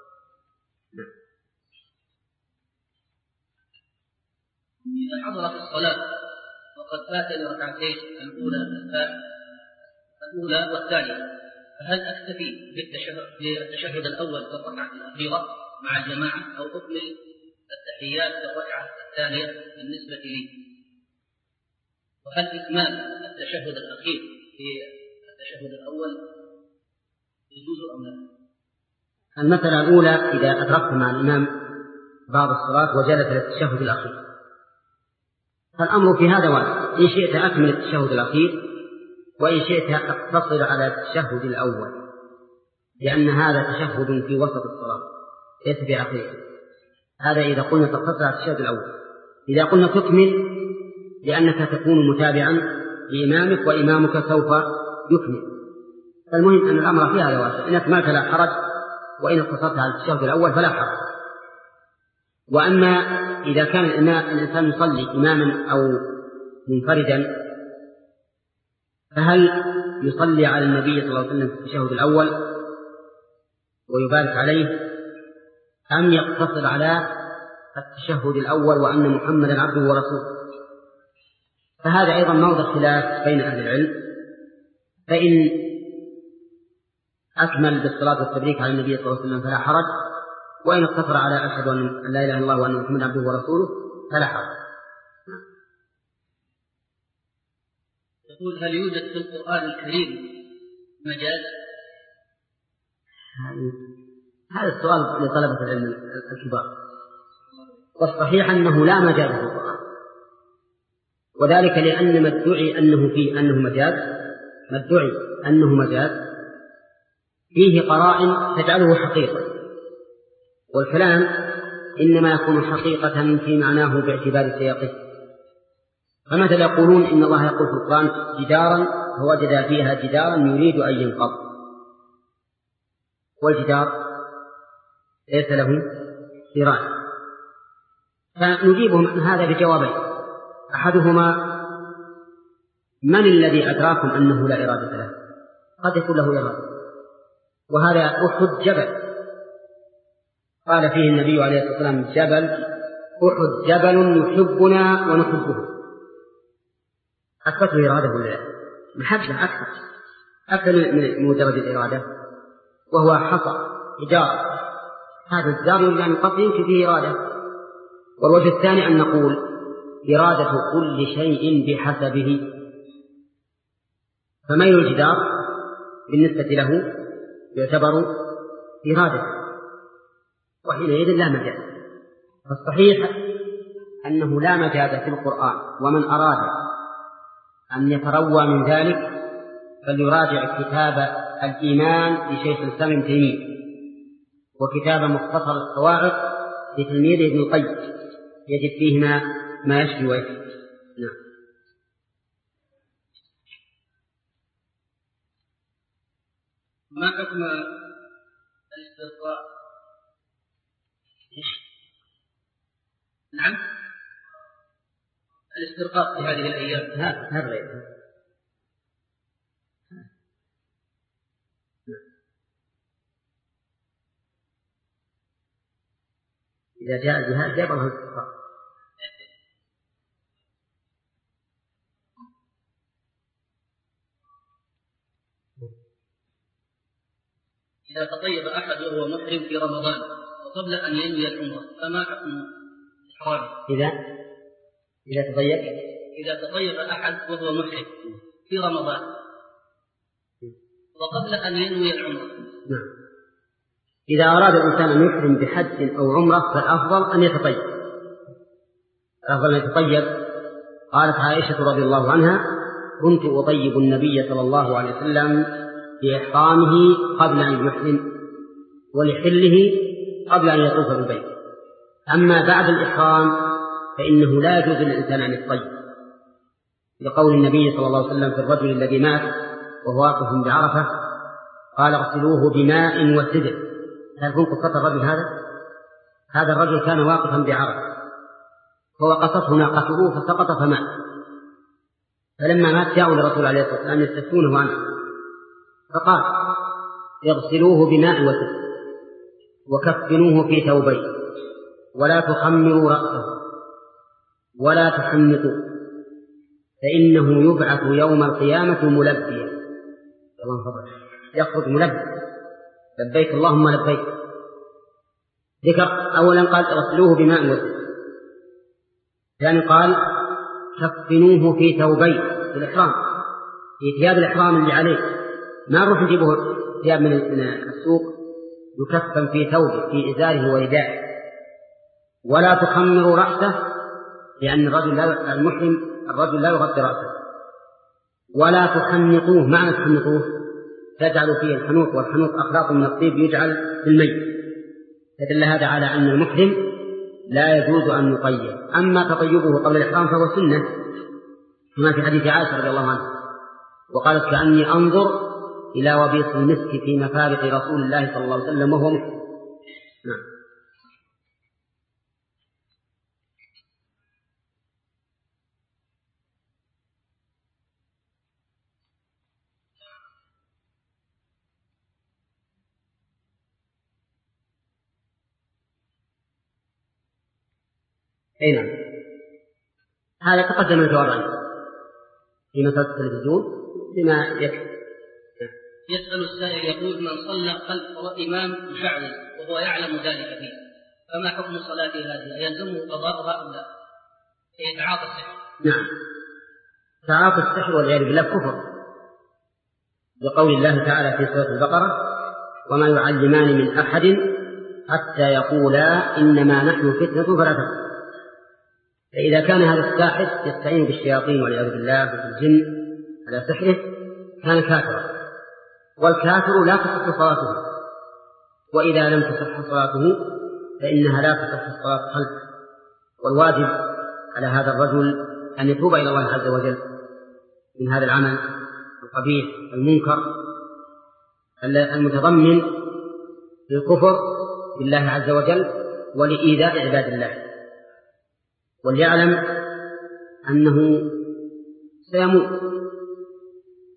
إذا حضرت الصلاة وقد فات الركعتين الأولى الأولى والثانية، فهل أكتفي بالتشهد الأول في الركعة الأخيرة مع الجماعة أو أكمل التحيات في الركعة الثانية بالنسبة لي؟ وهل إكمال التشهد الأخير في التشهد الأول يجوز أم لا؟ المسألة الأولى إذا أدركت مع الإمام بعض الصلاة وجلس للتشهد الأخير، فالأمر في هذا واحد، إن شئت أكمل التشهد الأخير وإن شئت أقتصر على التشهد الأول، لأن هذا تشهد في وسط الصلاة ليس في آخرها. هذا إذا قلنا تقتصر على التشهد الأول. إذا قلنا تكمل لأنك تكون متابعا لإمامك وإمامك سوف يكمل. فالمهم أن الأمر في هذا واسع، إن أكملت لا حرج، وإن اقتصرت على التشهد الأول فلا حرج. وأما إذا كان الإنسان يصلي إماما أو منفردا، فهل يصلي على النبي صلى الله عليه وسلم في التشهد الأول ويبارك عليه، أم يقتصر على التشهد الأول وأن محمدا عبده ورسوله؟ فهذا أيضا موضع خلاف بين أهل العلم. فإن أكمل بالصلاة والتبريك على النبي صلى الله عليه وسلم فلا حرج، وإن اقتصر على أشهد أن لا إله إلا الله وأن محمدا عبده ورسوله فلا حرج. يقول هل يوجد في القرآن الكريم مجاز؟ هذا السؤال لطلبة العلم الكبار، والصحيح أنه لا مجاز في القرآن، وذلك لأن ما ادعي أنه فيه أنه مجاز، ما ادعي أنه مجاز فيه قرائن تجعله حقيقة، والكلام إنما يكون حقيقة في معناه باعتبار سياقه. فمثلا يقولون إن الله يقول في القرآن جدارا فوجد فيها جدارا يريد أن ينقض، والجدار ليس له سيران. فنجيبهم عن هذا بجوابين: أحدهما من الذي أدراكم أنه لا إرادة له؟ قد يكون له إرادة. وهذا أحد جبل، قال فيه النبي عليه الصلاة والسلام جبل أحد جبل يحبنا ونحبه. أثبته إرادة ولا لا؟ محبة أكثر أكثر من مجرد الإرادة، وهو حصى حجارة، هذا الزار يريد أن يقضي يمكن فيه إرادة. والوجه الثاني أن نقول إرادة كل شيء بحسبه، فميل الجدار بالنسبة له يعتبر إرادة، وحينئذ لا مجاز. فالصحيح أنه لا مجاز في القرآن، ومن أراد أن يتروى من ذلك فليراجع كتاب الإيمان لشيخ الإسلام ابن تيمية، وكتاب مختصر الصواعق لتلميذه ابن القيم، يجد فيهما ما يشفي ويكفي. نعم. ما حكم الاسترقاء؟ نعم، الاسترقاء في هذه الأيام. هذا غير. إذا جاء الجهاد جاء الله الاسترقاء. إذا تطيب أحد وهو محرم في رمضان وقبل أن ينوي العمرة فما حكم إحرامه؟ إذا إذا تطيب إذا تطيب أحد وهو محرم في رمضان وقبل أن ينوي العمرة. نعم. إذا أراد الإنسان أن يحرم بحج أو عمرة فالأفضل أن يتطيب، الأفضل أن يتطيب. قالت عائشة رضي الله عنها: كنت أطيب النبي صلى الله عليه وسلم بإحرامه قبل أن يحرم، ولحله قبل أن يطوف بالبيت. أما بعد الإحرام فإنه لا يجوز للإنسان أن يتطيب، لقول النبي صلى الله عليه وسلم في الرجل الذي مات وهو واقف بعرفة قال: اغسلوه بماء وسدر. تعرفون قصة الرجل هذا؟ هذا الرجل كان واقفا بعرفة فوقفته ناقته فسقط فمات، فلما مات جاءوا لرسول عليه الصلاة والسلام يستفتونه عنه، فقال: اغسلوه بماء وسدر وكفنوه في ثوبين ولا تخمروا رأسه ولا تحنطوا فإنه يبعث يوم القيامة ملبيا. يخرج ملبي لبيك اللهم لبيك. ذكر أولا قال: اغسلوه بماء وسدر، ثاني قال: كفنوه في ثوبين، في الإحرام، في ثياب الإحرام اللي عليه، ما نروح نجيبه ثياب من السوق، يكفن في ثوبه في إزاره وردائه. ولا تخمروا رأسه، لأن الرجل لا المحرم الرجل لا يغطي رأسه. ولا تحنطوه، معنى تحنطوه تجعل فيه الحنوط، والحنوط أخلاق من الطيب يجعل في الميت، فدل هذا على أن المحرم لا يجوز أن يطيب. أما تطيبه قبل الإحرام فهو سنة، كما في حديث عائشة رضي الله عنها وقالت: كأني أنظر إلى وبيص المسك في مفارق رسول الله صلى الله عليه وسلم وهو محرم. نعم. أي نعم، هذا تقدم الجواب عنه في مسألة التلفزيون بما يكفي. يسأل السائل يقول: من صلى خلف إمام مشعوذ وهو يعلم ذلك فيه فما حكم صلاته هذه؟ يلزمه قضاؤها أم لا؟ يتعاطى السحر. نعم، تعاطى السحر والعياذ بالله كفر، بقول الله تعالى في سورة البقرة: وما يعلمان من أحد حتى يقولا إنما نحن فتنة فلا تكفر. فإذا كان هذا الساحر يستعين بالشياطين والعياذ بالله والجن على سحره كان كافرا، والكافر لا تصح صلاته، وإذا لم تصح صلاته فإنها لا تصح الصلاة خلفه. والواجب على هذا الرجل أن يتوب إلى الله عز وجل من هذا العمل القبيح المنكر المتضمن للكفر بالله عز وجل ولإيذاء عباد الله، وليعلم أنه سيموت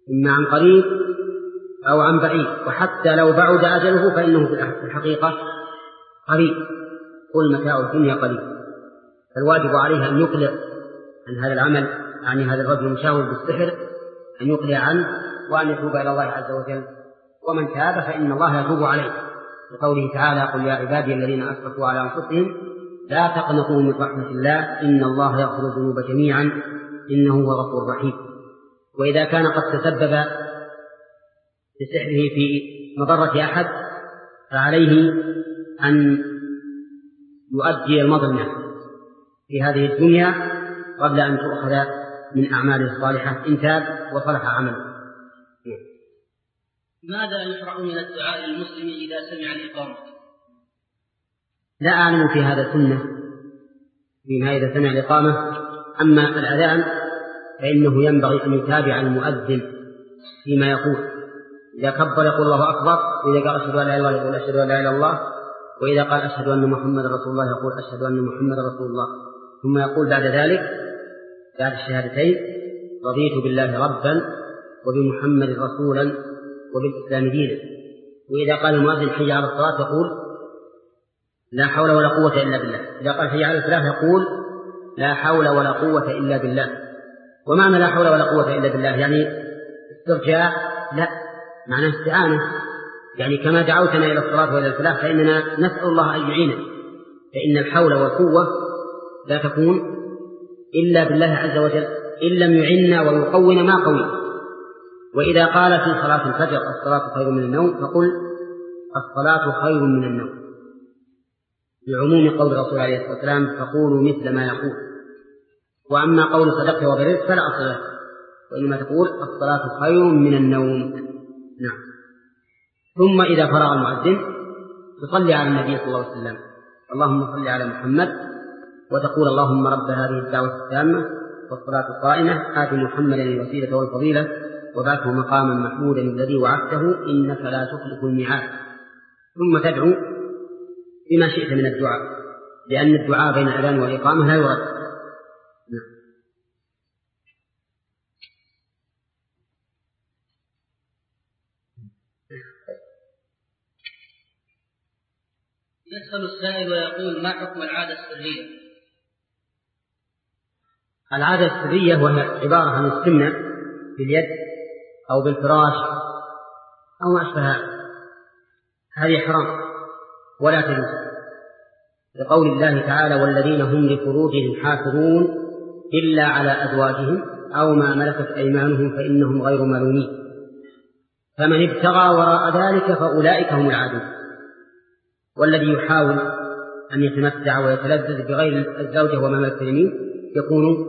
إما عن قريب أو عن بعيد، وحتى لو بعد أجله فإنه في الحقيقة قريب. قل متاع الدنيا قليل. فالواجب عليه أن يقلع عن هذا العمل، عن هذا الرجل المشاور بالسحر، أن يقلع عنه وأن يتوب إلى الله عز وجل. ومن تاب فإن الله يتوب عليه، لقوله تعالى: قل يا عبادي الذين أسرفوا على أنفسهم لا تقنطوا من رحمة الله إن الله يغفر الذنوب جميعا إنه هو الغفور الرحيم. وإذا كان قد تسبب بسحره في مضرة أحد فعليه أن يؤدي المظلمة في هذه الدنيا قبل أن تؤخذ من أعماله الصالحة إن تاب وصلح عمله. ماذا يشرع من الدعاء للمسلم إذا سمع الإقامة؟ لا أعلم في هذا سنة فيما إذا سمع الإقامة. أما الأذان فإنه ينبغي أن يتابع المؤذن فيما يقول. إذا كبر يقول الله أكبر، وإذا قال أشهد أن لا إله إلا الله يقول أشهد أن لا إله إلا الله، وإذا قال أشهد أن محمد رسول الله يقول أشهد أن محمد رسول الله. ثم يقول بعد ذلك بعد الشهادتين: رضيت بالله ربا وبمحمد رسولا وبالإسلام دينا. وإذا قال المؤذن حي على الصلاة يقول: لا حول ولا قوة إلا بالله. إذا قال حي على الفلاح يقول: لا حول ولا قوة إلا بالله. ومعنى لا حول ولا قوة إلا بالله يعني استرجاع؟ لا، معنى استعانة. يعني كما دعوتنا إلى الصلاة وإلى الفلاح فإننا نسأل الله أن يعيننا، فإن الحول والقوة لا تكون إلا بالله عز وجل. إن لم يعنا ويقونا ما قوي. وإذا قال في صلاة الفجر: الصلاة خير من النوم، فقل: الصلاة خير من النوم، لعموم قول الرسول عليه الصلاة والسلام: فقولوا مثل ما يقول. وأما قول صدقت وبررت فلا أصل له، وإنما تقول: الصلاة خير من النوم. نعم. ثم إذا فرغ المؤذن تصلي على النبي صلى الله عليه وسلم: اللهم صل على محمد، وتقول: اللهم رب هذه الدعوة التامة والصلاة القائمة آت محمدا الوسيلة والفضيلة وبعثه مقاما محمودا الذي وعدته إنك لا تخلف الميعاد. ثم تدعو بما شئت من الدعاء، لأن الدعاء بين الأذان والإقامة لا يرد. يسأل السائل ويقول: ما حكم العادة السرية؟ العادة السرية وهي عبارة عن السمنة باليد أو بالفراش أو ما أشبه هذه حرام ولا تجوز، لقول الله تعالى: والذين هم لفروجهم حافظون إلا على أزواجهم أو ما ملكت أيمانهم فإنهم غير ملومين، فمن ابتغى وراء ذلك فأولئك هم العادون. والذي يحاول أن يتمتع ويتلذذ بغير الزوجة وما ملكت اليمين يكون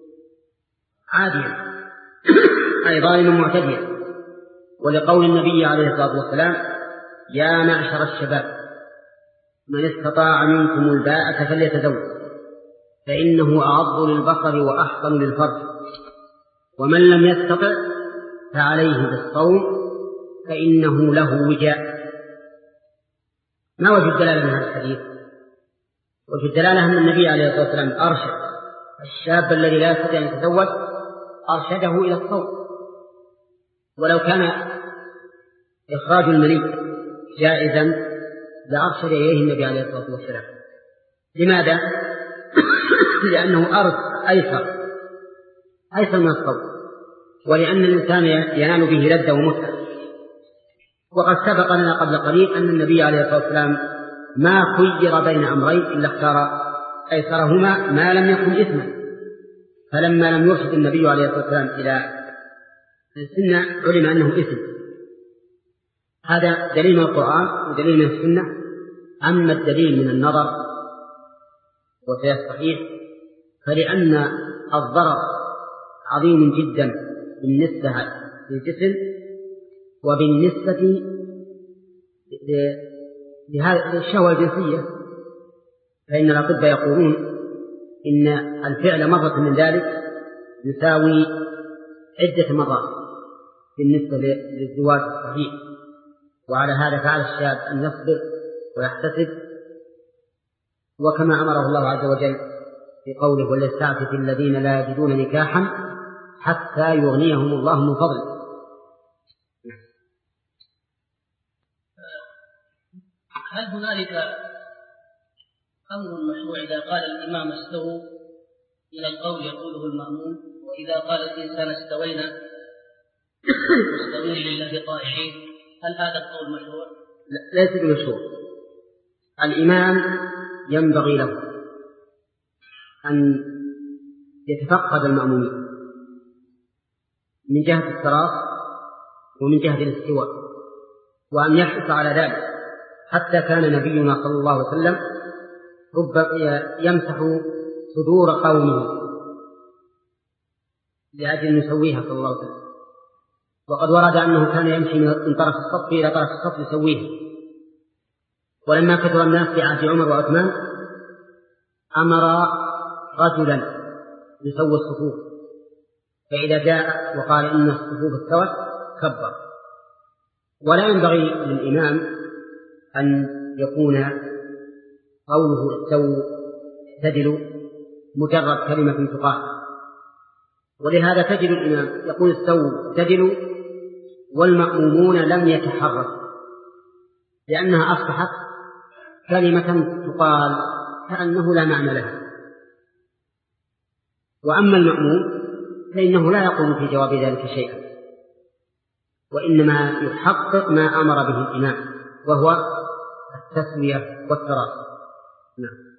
عاديا أي ظالما معتديا. ولقول النبي عليه الصلاة والسلام: يا معشر الشباب من استطاع منكم الباءة فليتزوج فإنه أغض للبصر وأحصن للفرج، ومن لم يستطع فعليه بالصوم فإنه له وجاء. ما وجه الدلالة من هذا الحديث؟ وجه الدلالة أن النبي عليه الصلاة والسلام أرشد الشاب الذي لا يستطيع أن يتزوج، أرشده إلى الصوم. ولو كان إخراج المني جائزا لأرشد إليه النبي عليه الصلاة والسلام. لماذا؟ لأنه أرض أيسر أيسر من الصوم، ولأن الإنسان ينال به لذة ومتعة. وقد سبق لنا قبل قليل أن النبي عليه الصلاة والسلام ما خير بين أمرين إلا اختار أيسرهما ما لم يكن إثما. فلما لم يرشد النبي عليه الصلاة والسلام إلى السنة علم أنه إثم. هذا دليل من القرآن ودليل من السنة. أما الدليل من النظر وسيصحيح فلأن الضرر عظيم جدا بالنسبة للجسم وبالنسبة للشهوة الجنسية، فإن الأطباء يقولون إن الفعل مرة من ذلك يساوي عدة مرات بالنسبة للزواج الصحيح. وعلى هذا فعل الشاب أن يصبر ويحتسب، وكما أمره الله عز وجل في قوله: وليستعفف الذين لا يجدون نكاحا حتى يغنيهم الله من فضله. هل هنالك أمر مشروع إذا قال الإمام استووا من القول يقوله المأموم، وإذا قال الإنسان استوينا مستوين لله طائعين، هل هذا القول مشروع؟ ليس بمشروع. الإمام ينبغي له أن يتفقد المأمومين من جهة الصراط ومن جهة الاستواء، وأن يحرص على ذلك، حتى كان نبينا صلى الله عليه وسلم ربما يمسح صدور قومه لأجل أن يسويها صلى الله عليه وسلم. وقد ورد أنه كان يمشي من طرف الصف إلى طرف الصف يسويها. ولما كثر الناس في عهد عمر وعثمان أمر رجلا يسوي الصفوف، فإذا جاء وقال إن الصفوف استوت كبر. ولا ينبغي للإمام أن يكون قوله استووا اعتدلوا مجرد كلمة تقال، ولهذا تجد الإمام يقول استووا اعتدلوا والمأمومون لم يتحركوا، لأنها أصبحت كلمة تقال كأنه لا معنى لها. وأما المأموم فإنه لا يقول في جواب ذلك شيئا، وإنما يحقق ما أمر به الإمام، وهو التسوية والتراص. نعم.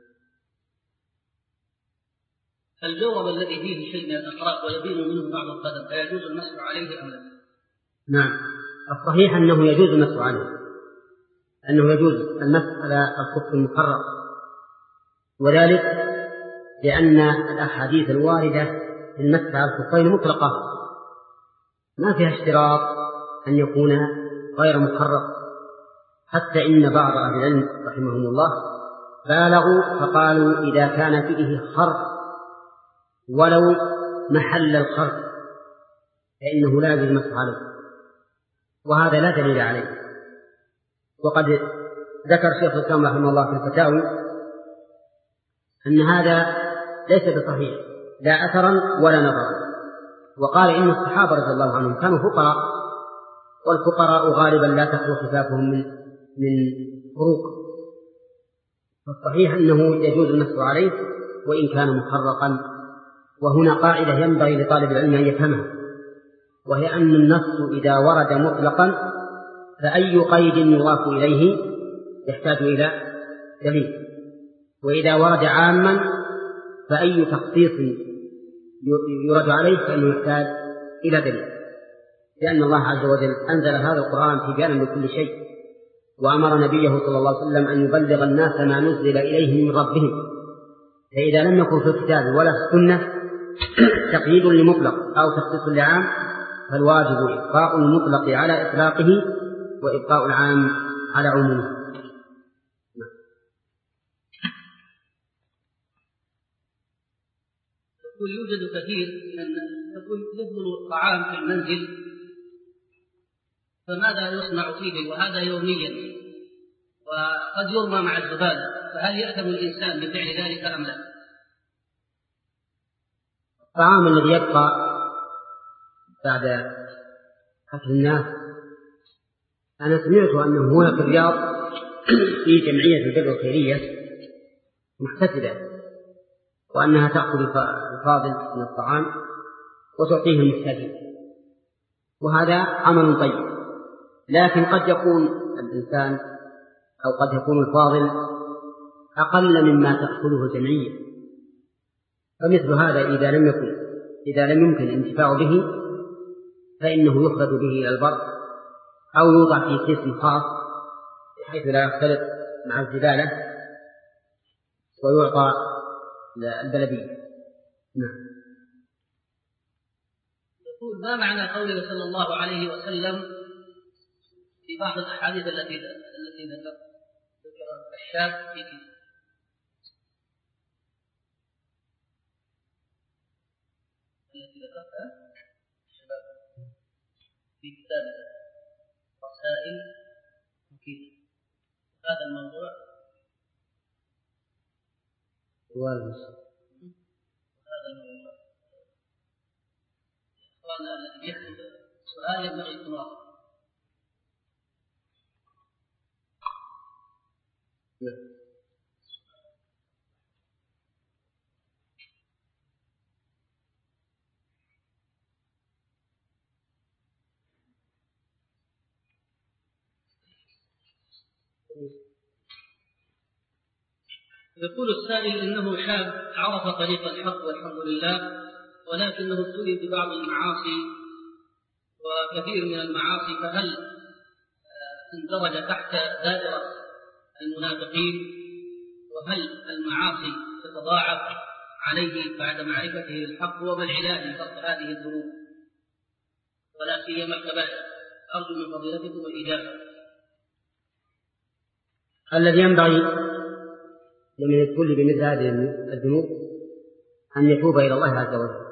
الجورب الذي فيه شيء من الأطراف ويبين منه بعض القدم فيجوز المسح عليه أم لا؟ نعم، الصحيح أنه يجوز المسح عليه، أنه يجوز المسح على الخف المخرق، وذلك لأن الأحاديث الواردة في المسح على الخفين مطلقة، ما فيها اشتراط أن يكون غير مخرق. حتى إن بعض أهل العلم رحمهم الله بالغوا فقالوا إذا كان فيه خرق ولو محل الخرق فإنه لا يجوز المسح عليه، وهذا لا دليل عليه. وقد ذكر شيخ الإسلام رحمه الله في الفتاوي أن هذا ليس بصحيح لا أثرا ولا نظرا، وقال إن الصحابة رضي الله عنهم كانوا فقراء، والفقراء غالبا لا تخلو خفافهم من من فروق، فالصحيح أنه يجوز المسح عليه وإن كان مخرقا. وهنا قاعدة ينبغي لطالب العلم أن يفهمها، وهي أن النص إذا ورد مطلقا فأي قيد يضاف إليه يحتاج إلى دليل، وإذا ورد عاما فأي تخصيص يرد عليه فإنه يحتاج إلى دليل، لأن الله عز وجل أنزل هذا القرآن في بيان لكل شيء، وأمر نبيه صلى الله عليه وسلم أن يبلغ الناس ما نزل إليهم من ربهم. فإذا لم يكن في الكتاب ولا في السنة تقييد لمطلق أو تخصيص لعام فالواجب إبقاء المطلق على إطلاقه وإبقاء العام على عمومه. يقول يوجد كثير من يقول يبذل الطعام في المنزل، فماذا يصنع فيه وهذا يوميا وقد يرمى مع الزبالة، فهل يأثم الإنسان بفعل ذلك أم لا؟ الطعام الذي يبقى بعد أكل الناس، أنا سمعت أنه هنا في الرياض في جمعية البر الخيرية محتسبة، وأنها تأخذ الفاضل من الطعام وتعطيه المحتاجين، وهذا عمل طيب. لكن قد يكون الإنسان أو قد يكون الفاضل أقل مما تأخذه الجمعية، فمثل هذا إذا لم يكن إذا لم يمكن الانتفاع به فإنه يخرج به إلى البر أو يوضع في كيس خاص بحيث لا يختلط مع الزبالة ويعطى البلدية. نعم. يقول ما معنى قوله صلى الله عليه وسلم في بعض الأحاديث التي التي ذكر الشاب في التي ذكرتها الشباب في كتاب رسائل مكيدة، هذا الموضوع هذا الموضوع إخواننا الذي يكتب سؤال ينبغي يكون واضح. يقول السائل إنه شاب عرف طريق الحق والحمد لله، ولكنه ابتلي ببعض المعاصي وكثير من المعاصي، فهل اندرج تحت دائرة المنافقين؟ وهل المعاصي تتضاعف عليه بعد معرفته الحق؟ وما العلاج لترك هذه الذنوب ولا سيما الكبائر؟ أرجو من فضيلتكم الإجابة. الذي ينبغي لمن يدخل بمثل هذه الذنوب أن يتوب إلى الله عز وجل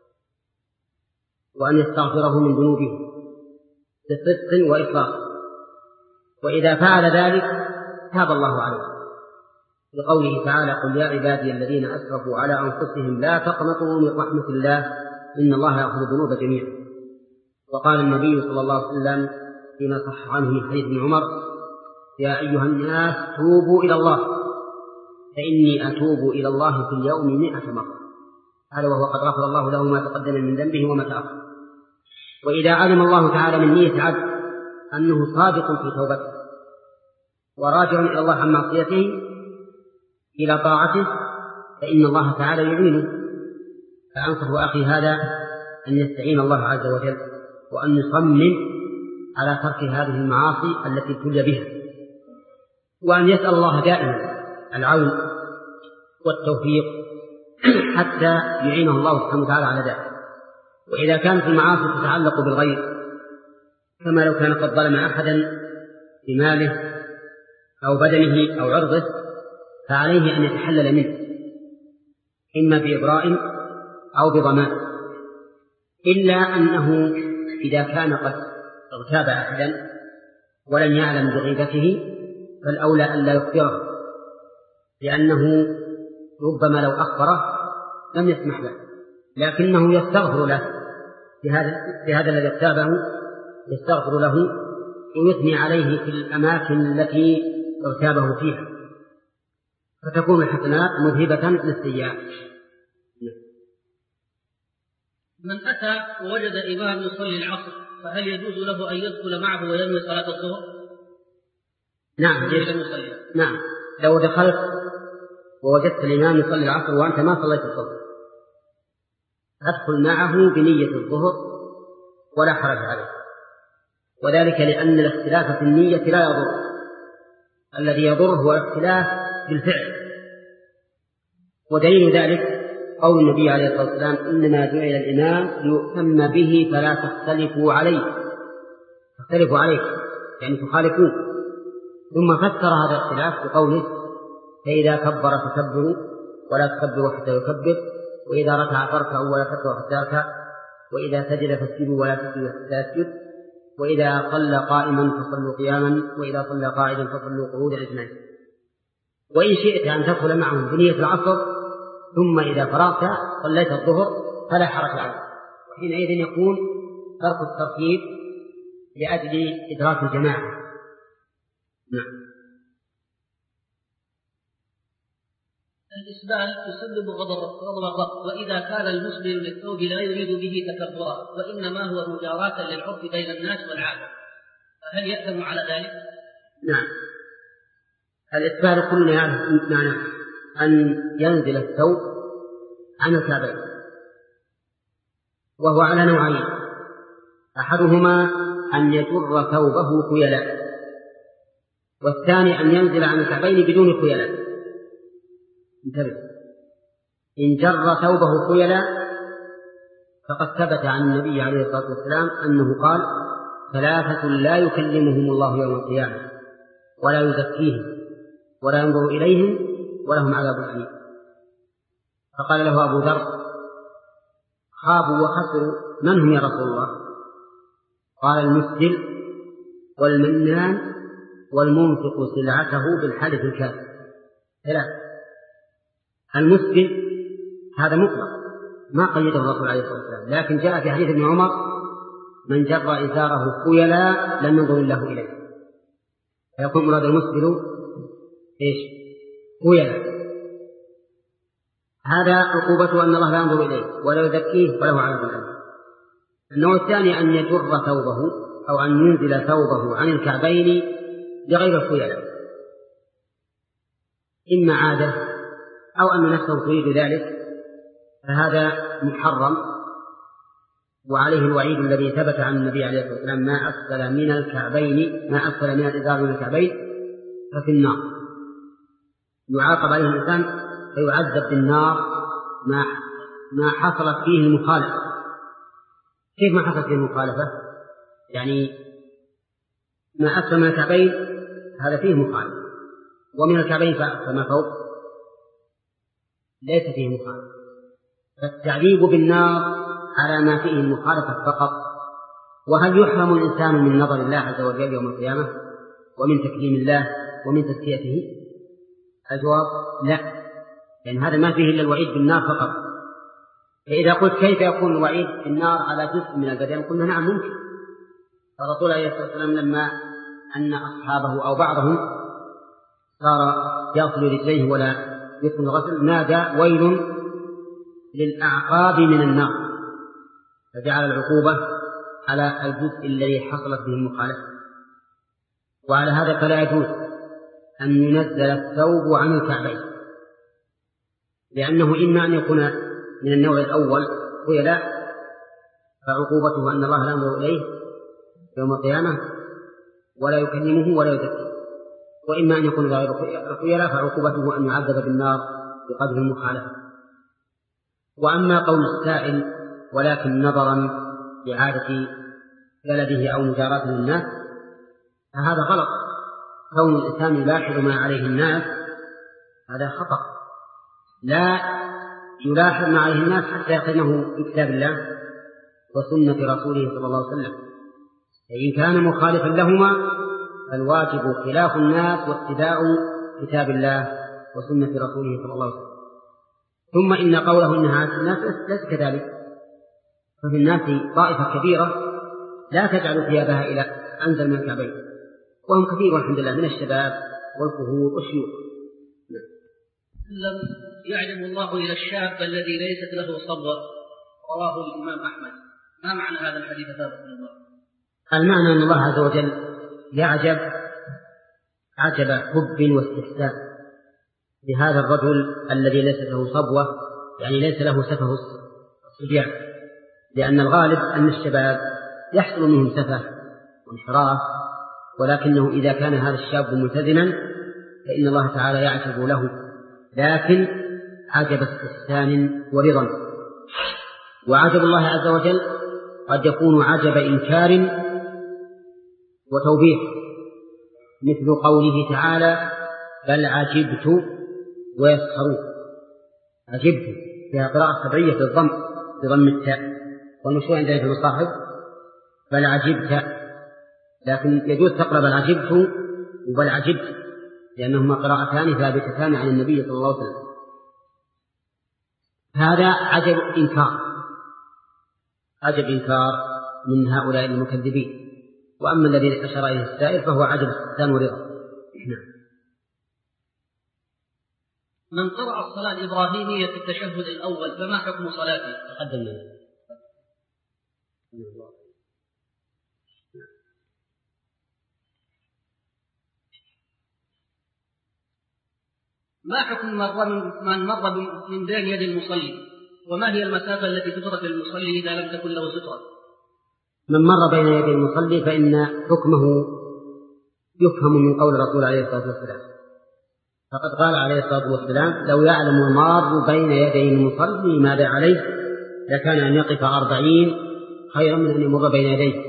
وأن يستغفره من ذنوبه بصدق وإخلاص، وإذا فعل ذلك تاب الله عليه بقوله تعالى: قل يا عبادي الذين أسرفوا على أنفسهم لا تقنطوا من رحمة الله إن الله يغفر الذنوب جميعا. وقال النبي صلى الله عليه وسلم فيما صح عنه من حديث ابن عمر: يا أيها الناس توبوا إلى الله فإني أتوب إلى الله في اليوم مئة مرة. هذا وهو قد غفر الله له ما تقدم من ذنبه وما تأخر. وإذا علم الله تعالى من نية عبد أنه صادق في توبته وراجع إلى الله عن معصيته إلى طاعته فإن الله تعالى يعينه. فأنصح أخي هذا أن يستعين الله عز وجل وأن يصمم على ترك هذه المعاصي التي ابتلي بها، وأن يسأل الله دائما العون والتوفيق حتى يعينه الله سبحانه وتعالى على ذلك. وإذا كانت المعاصي تتعلق بالغير كما لو كان قد ظلم أحدا بماله أو بدنه أو عرضه فعليه أن يتحلل منه إما بإبراء أو بضمان، إلا أنه إذا كان قد اغتاب أحدا ولم يعلم بغيبته فالأولى أن لا يخبره، لأنه ربما لو أخبره لم يسمح له، لكنه يستغفر له بهذا, بهذا الذي اغتابه، يستغفر له ويثني عليه في الأماكن التي اغتابه فيها، فتكون الحسنات مذهبة للسيئات. من أتى ووجد إمام يصلي العصر فهل يجوز له أن يدخل معه وينوي صلاة الظهر؟ نعم نعم لو دخلت ووجدت الإمام يصلي العصر وأنت ما صليت الظهر أدخل معه بنية الظهر ولا حرج عليه، وذلك لأن الاختلاف في النية لا يضر، الذي يضر هو الاختلاف بالفعل. ودليل ذلك قول النبي عليه الصلاة والسلام: إنما جعل الإمام ليؤتم به فلا تختلفوا عليه تختلفوا عليه يعني تخالفون. ثم فسر هذا الاختلاف بقوله: فإذا كبر فكبروا ولا تكبروا حتى يكبر، وإذا ركع فاركعوا ولا تركعوا حتى يركع، وإذا سجد فاسجدوا ولا تسجدوا حتى يسجد، وإذا صلى قائما فصلوا قياما، وإذا صلى قاعدا فصلوا قعودا أجمعين. وإن شئت أن تدخل معهم بنية العصر ثم إذا فرغت صليت الظهر فلا حرج عليك، وحينئذ يكون ترك الترتيب لأجل إدراك الجماعة. نعم. الإسبال يسبب غضب الرب، وإذا كان المسبل للثوب لا يريد به تكبرا وإنما هو مجاراة للعرف بين الناس والعادة، فهل يأثم على ذلك؟ نعم. الإسبال كلنا يعرف معنى أن ينزل الثوب عن الكعبين، وهو على نوعين: أحدهما أن يجر ثوبه خيلاء، والثاني أن ينزل عن الكعبين بدون خيلاء. انتبه، إن جر ثوبه خيلاء فقد ثبت عن النبي عليه الصلاة والسلام أنه قال: ثلاثة لا يكلمهم الله يوم القيامة ولا يزكيهم ولا ينظر إليهم ولهم عذاب أليم. فقال له أبو ذر: خابوا وخسروا، من هم يا رسول الله؟ قال: المسبل والمنان والمنفق سلعته بالحلف الكاذب. ثلاثة. المسبل هذا مطلق ما قيده الرسول عليه الصلاة والسلام، لكن جاء في حديث ابن عمر: من جر إزاره خيلاء لم ينظر الله إليه، فيكون مراد المسبل إيش؟ خيلاء. هذا عقوبته أن الله لا ينظر إليه ولا يزكيه وله عذاب أليم. النوع الثاني أن يجر ثوبه أو أن ينزل ثوبه عن الكعبين لغير الخيلاء، إما عادة أو أن نفسه تريد ذلك، فهذا محرم، وعليه الوعيد الذي ثبت عن النبي عليه الصلاة والسلام: ما أسفل من الكعبين ما أسفل من الإزار من الكعبين ففي النار. يعاقب عليه الإنسان فيعذب بالنار ما ما حصلت فيه المخالفة. كيف ما حصلت فيه المخالفة؟ يعني ما أسفل من الكعبين هذا فيه مخالفة، ومن الكعبين فما فوق ليس فيه مخالفة. فالتعذيب بالنار على ما فيه المخالفة فقط. وهل يحرم الإنسان من نظر الله عز وجل يوم القيامة ومن تكريم الله ومن تزكيته؟ الجواب لا، لأن يعني هذا ما فيه إلا الوعيد بالنار فقط. فإذا قلت كيف يكون الوعيد بالنار على جزء من البدن؟ قلنا نعم ممكن. فالرسول عليه الصلاة والسلام لما أن أصحابه أو بعضهم صار يغسل رجليه ولا يتم الغسل نادى: ويل للأعقاب من النار، فجعل العقوبة على الجزء الذي حصلت به المخالفة. وعلى هذا فلا يجوز أن ينزل الثوب عن الكعبين، لأنه إما أن يكون من النوع الأول خيلاء فعقوبته أن الله لا ينظر إليه يوم القيامة ولا يكلمه ولا يزكيه، وإما أن يكون غير خيلاء فعقوبته أن يعذب بالنار بقدر المخالفة. وأما قول السائل ولكن نظرا لعادة بلده أو مجاراته للناس فهذا غلط. كون الإنسان يلاحظ ما عليه الناس هذا خطأ، لا يلاحظ ما عليه الناس حتى يقينه بكتاب الله وسنة رسوله صلى الله عليه وسلم. فإن كان مخالفا لهما فالواجب خلاف الناس واتباع كتاب الله وسنة رسوله صلى الله عليه وسلم. ثم إن قوله إنها على الناس ليس كذلك، ففي الناس طائفة كبيرة لا تجعل ثيابها إلى أنزل من الكعبين، وهم كثير والحمد لله من الشباب والكهول والشيوخ. لم يعلم الله إلى الشاب الذي ليست له صبوة، رواه الإمام أحمد. ما معنى هذا الحديث ثابت من الله؟ المعنى أن الله عز وجل يعجب عجب حب واستحسان بهذا الرجل الذي ليس له صبوة، يعني ليس له سفه الصبيان، لأن الغالب أن الشباب يحصل منهم سفه وانحراف، ولكنه إذا كان هذا الشاب ملتزما فإن الله تعالى يعجب له، لكن عجب استحسان ورضا. وعجب الله عز وجل قد يكون عجب إنكار وتوبيخ، مثل قوله تعالى: بل عجبت ويسخرون. عجبت فيها قراءة سبعية بالضم بضم التاء، والمشروع عندنا في المصاحف بل عجبت، لكن يجوز تقرأ بل عجبت وبل عجبت، لأنهما قراءتان ثابتتان عن النبي صلى الله عليه وسلم. هذا عجب إنكار، عجب إنكار من هؤلاء المكذبين. وأما الذي أشار إليه السائل فهو عجب استحسان ورضا. نعم. من قرأ الصلاة الإبراهيمية في التشهد الأول فما حكم صلاته؟ تقدم لنا. ما حكم من مر من بين يد المصلي؟ وما هي المسافة التي تترك للمصلي إذا لم تكن له سترة؟ من مر بين يدي المصلي فإن حكمه يفهم من قول الرسول عليه الصلاة والسلام، فقد قال عليه الصلاة والسلام: لو يعلم المار بين يدي المصلي ماذا عليه لكان أن يقف أربعين خيرا من أن يمر بين يديه.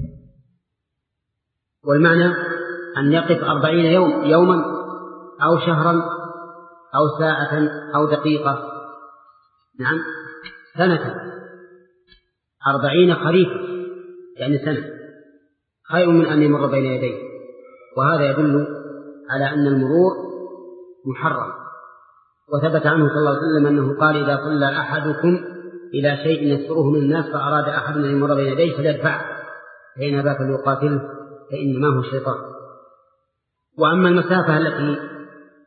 والمعنى أن يقف أربعين يوم يوما أو شهرا أو ساعة أو دقيقة، نعم سنة، أربعين خريفا يعني سنة، خير من أن يمر بين يديه. وهذا يدل على أن المرور محرم. وثبت عنه صلى الله عليه وسلم أنه قال: إذا صلى أحدكم إلى شيء يستره من الناس فأراد أحد أن يمر بين يديه فليدفعه، فإن أبى فليقاتله فإنما هو الشيطان. وأما المسافة التي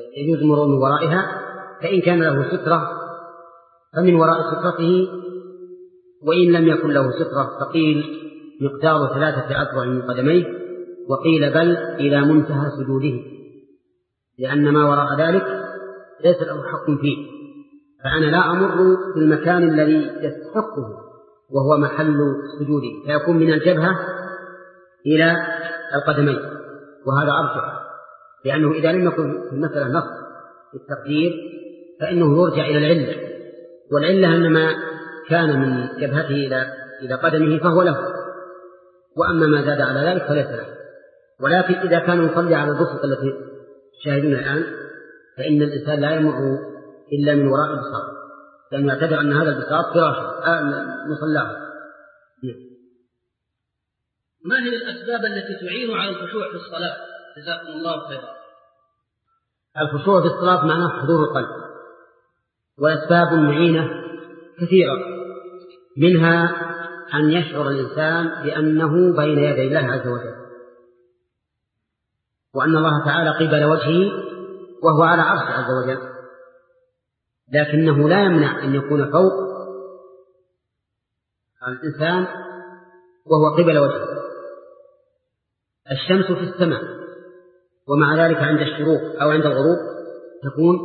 يجوز المرور من ورائها، فإن كان له سترة فمن وراء سترته، وإن لم يكن له سترة فقيل مقدار ثلاثة أذرع من قدميه، وقيل بل إلى منتهى سجوده، لأن ما وراء ذلك ليس له حق فيه. فأنا لا أمر في المكان الذي يستحقه وهو محل سجوده، فيكون من الجبهة إلى القدمين، وهذا أرجح، لأنه إذا لم يكن في المسألة نص التقدير فإنه يرجع إلى العلة، والعلة أنما كان من جبهته إلى إلى قدمه فهو له، وأما ما زاد على ذلك فليس له. ولكن إذا كان يصلي على البسط التي تشاهدون الآن فإن الإنسان لا يمر إلا من وراء البساط، لأنه يعتبر أن هذا البساط فراشه آه مصلاه. ما هي الأسباب التي تعين على الخشوع في الصلاة؟ جزاكم الله خيرا. الخشوع في الصلاة معناه حضور القلب، وأسباب معينة كثيرة، منها أن يشعر الإنسان بأنه بين يدي الله عز وجل، وأن الله تعالى قبل وجهه وهو على عرشه عز وجل، لكنه لا يمنع أن يكون فوق الإنسان وهو قبل وجهه. الشمس في السماء، ومع ذلك عند الشروق أو عند الغروب تكون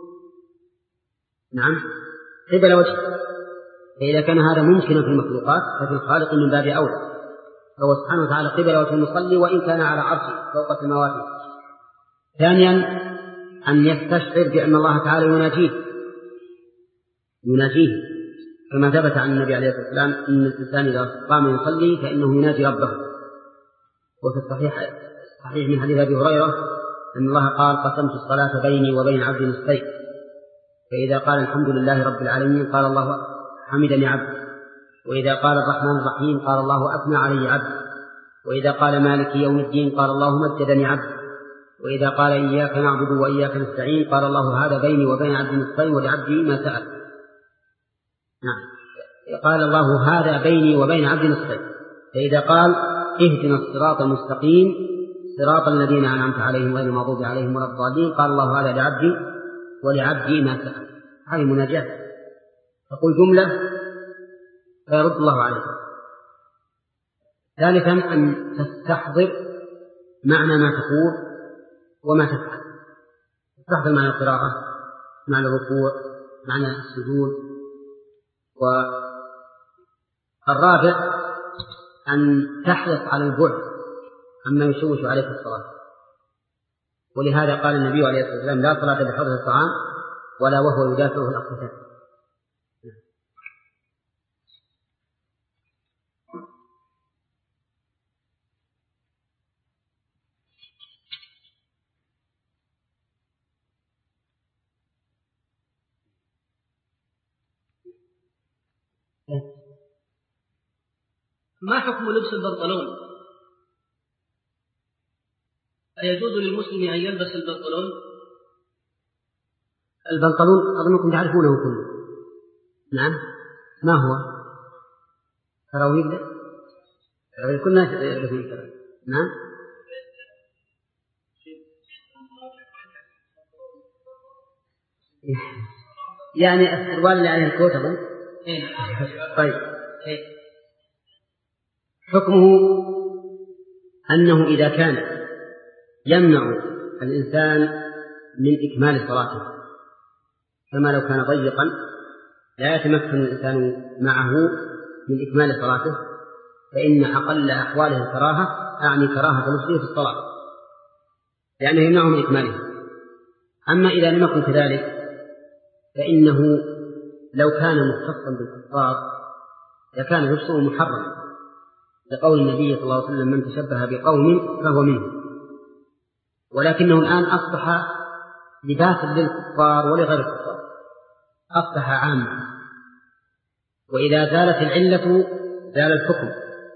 نعم قبل وجهه. فإذا كان هذا ممكنا في المخلوقات ففي الخالق من باب أولى، فهو سبحانه وتعالى قبل وجه المصلي وإن كان على عرشه فوق سماواته. ثانيا أن يستشعر بأن الله تعالى يناجيه يناجيه كما ثبت عن النبي عليه الصلاة والسلام إن الإنسان إذا قام يصلي فإنه يناجي ربه. وفي الصحيح صحيح من حديث أبي هريرة أن الله قال قسمت الصلاة بيني وبين عبد نصفين، فإذا قال الحمد لله رب العالمين قال الله حمدني عبد، وإذا قال الرحمن الرحيم قال الله أثنى علي عبد، وإذا قال مالك يوم الدين قال الله مجدني عبد، وإذا قال إياك نعبد وإياك نستعين قال الله هذا بيني وبين عبد نصفين ولعبدي ما سأل. نعم قال الله هذا بيني وبين عبد نصفين. فإذا قال اهدنا الصراط المستقيم صراط الذين أنعمت عليهم غير المغضوب عليهم ولا الضالين قال الله هذا لعبدي ولعبدي ما سأل. هذه مناجاة، تقول جملة فيرد الله عليها. ثالثا أن تستحضر معنى ما تقول وما تفعل، تستحضر معنى القراءة، معنى الركوع، معنى السجود. والرابع أن تحرص على البعد عما يشوش عليك الصلاة، ولهذا قال النبي عليه الصلاة والسلام لا صلاة بحضر الطعام ولا وهو يدافعه الأقدام. ما حكم لبس البنطلون؟ أيجوز للمسلم أن يلبس البنطلون؟ البنطلون أظنكم تعرفونه كله. نعم ما هو؟ سراويل كل الناس يلبسون كذا. نعم يعني السروال اللي عليه الكوت أظن. طيب حكمه أنه إذا كان يمنع الإنسان من إكمال صلاته، كما لو كان ضيقا لا يتمكن الإنسان معه من إكمال صلاته، فإن أقل أحواله الكراهة، أعني كراهة نفسه في الصلاة، لأنه يمنعه من إكمالها. أما إذا لم يكن كذلك فإنه لو كان مختصا بالكفار لكان لبسه محرما، لقول النبي صلى الله عليه وسلم من تشبه بقوم فهو منه. ولكنه الآن أصبح لباسا للكفار ولغير الكفار، أصبح عاما، وإذا زالت العلة زال الحكم.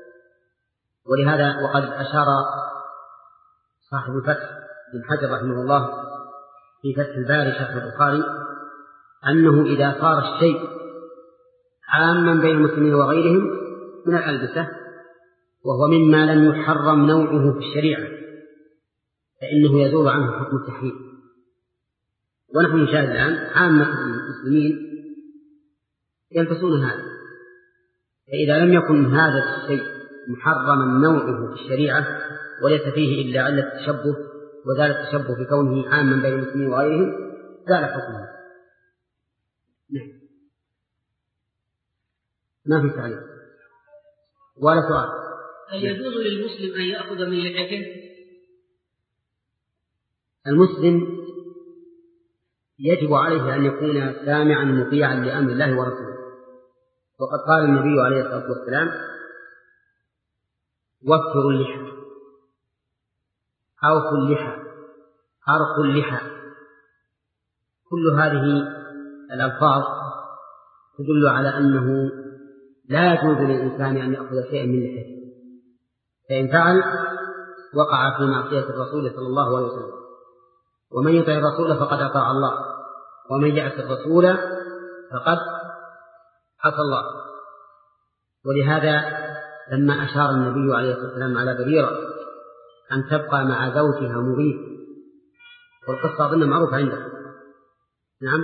ولهذا وقد أشار صاحب الفتح بن حجر رحمه الله في فتح الباري شرح البخاري أنه إذا صار الشيء عاما بين المسلمين وغيرهم من الألبسة وهو مما لم يحرم نوعه في الشريعة فإنه يزول عنه حكم التحريم. ونحن نشاهد الآن عامة المسلمين يلبسون هذا. فإذا لم يكن هذا الشيء محرما نوعه في الشريعة وليس فيه إلا علة التشبه، وزال التشبه بكونه عاما بين المسلمين وغيرهم، زال حكمه. نعم. ما في تعليق ولا سؤال. هل يجوز للمسلم أن يأخذ من لحيته؟ المسلم يجب عليه أن يكون سامعا مطيعا لأمر الله ورسوله، وقد قال النبي عليه الصلاة والسلام: وفروا اللحى، أوفوا اللحى، أرقوا اللحى. كل هذه الألفاظ تدل على أنه لا يجوز للإنسان أن يأخذ شيئا من لحيته، فإن فعل وقع في معصية الرسول صلى الله عليه وسلم. ومن يطع الرسول فقد أطاع الله، ومن يعص الرسول فقد عصى الله. ولهذا لما أشار النبي عليه الصلاة والسلام على بريرة أن تبقى مع زوجها مغيث، والقصة أظن معروفة عندك. نعم.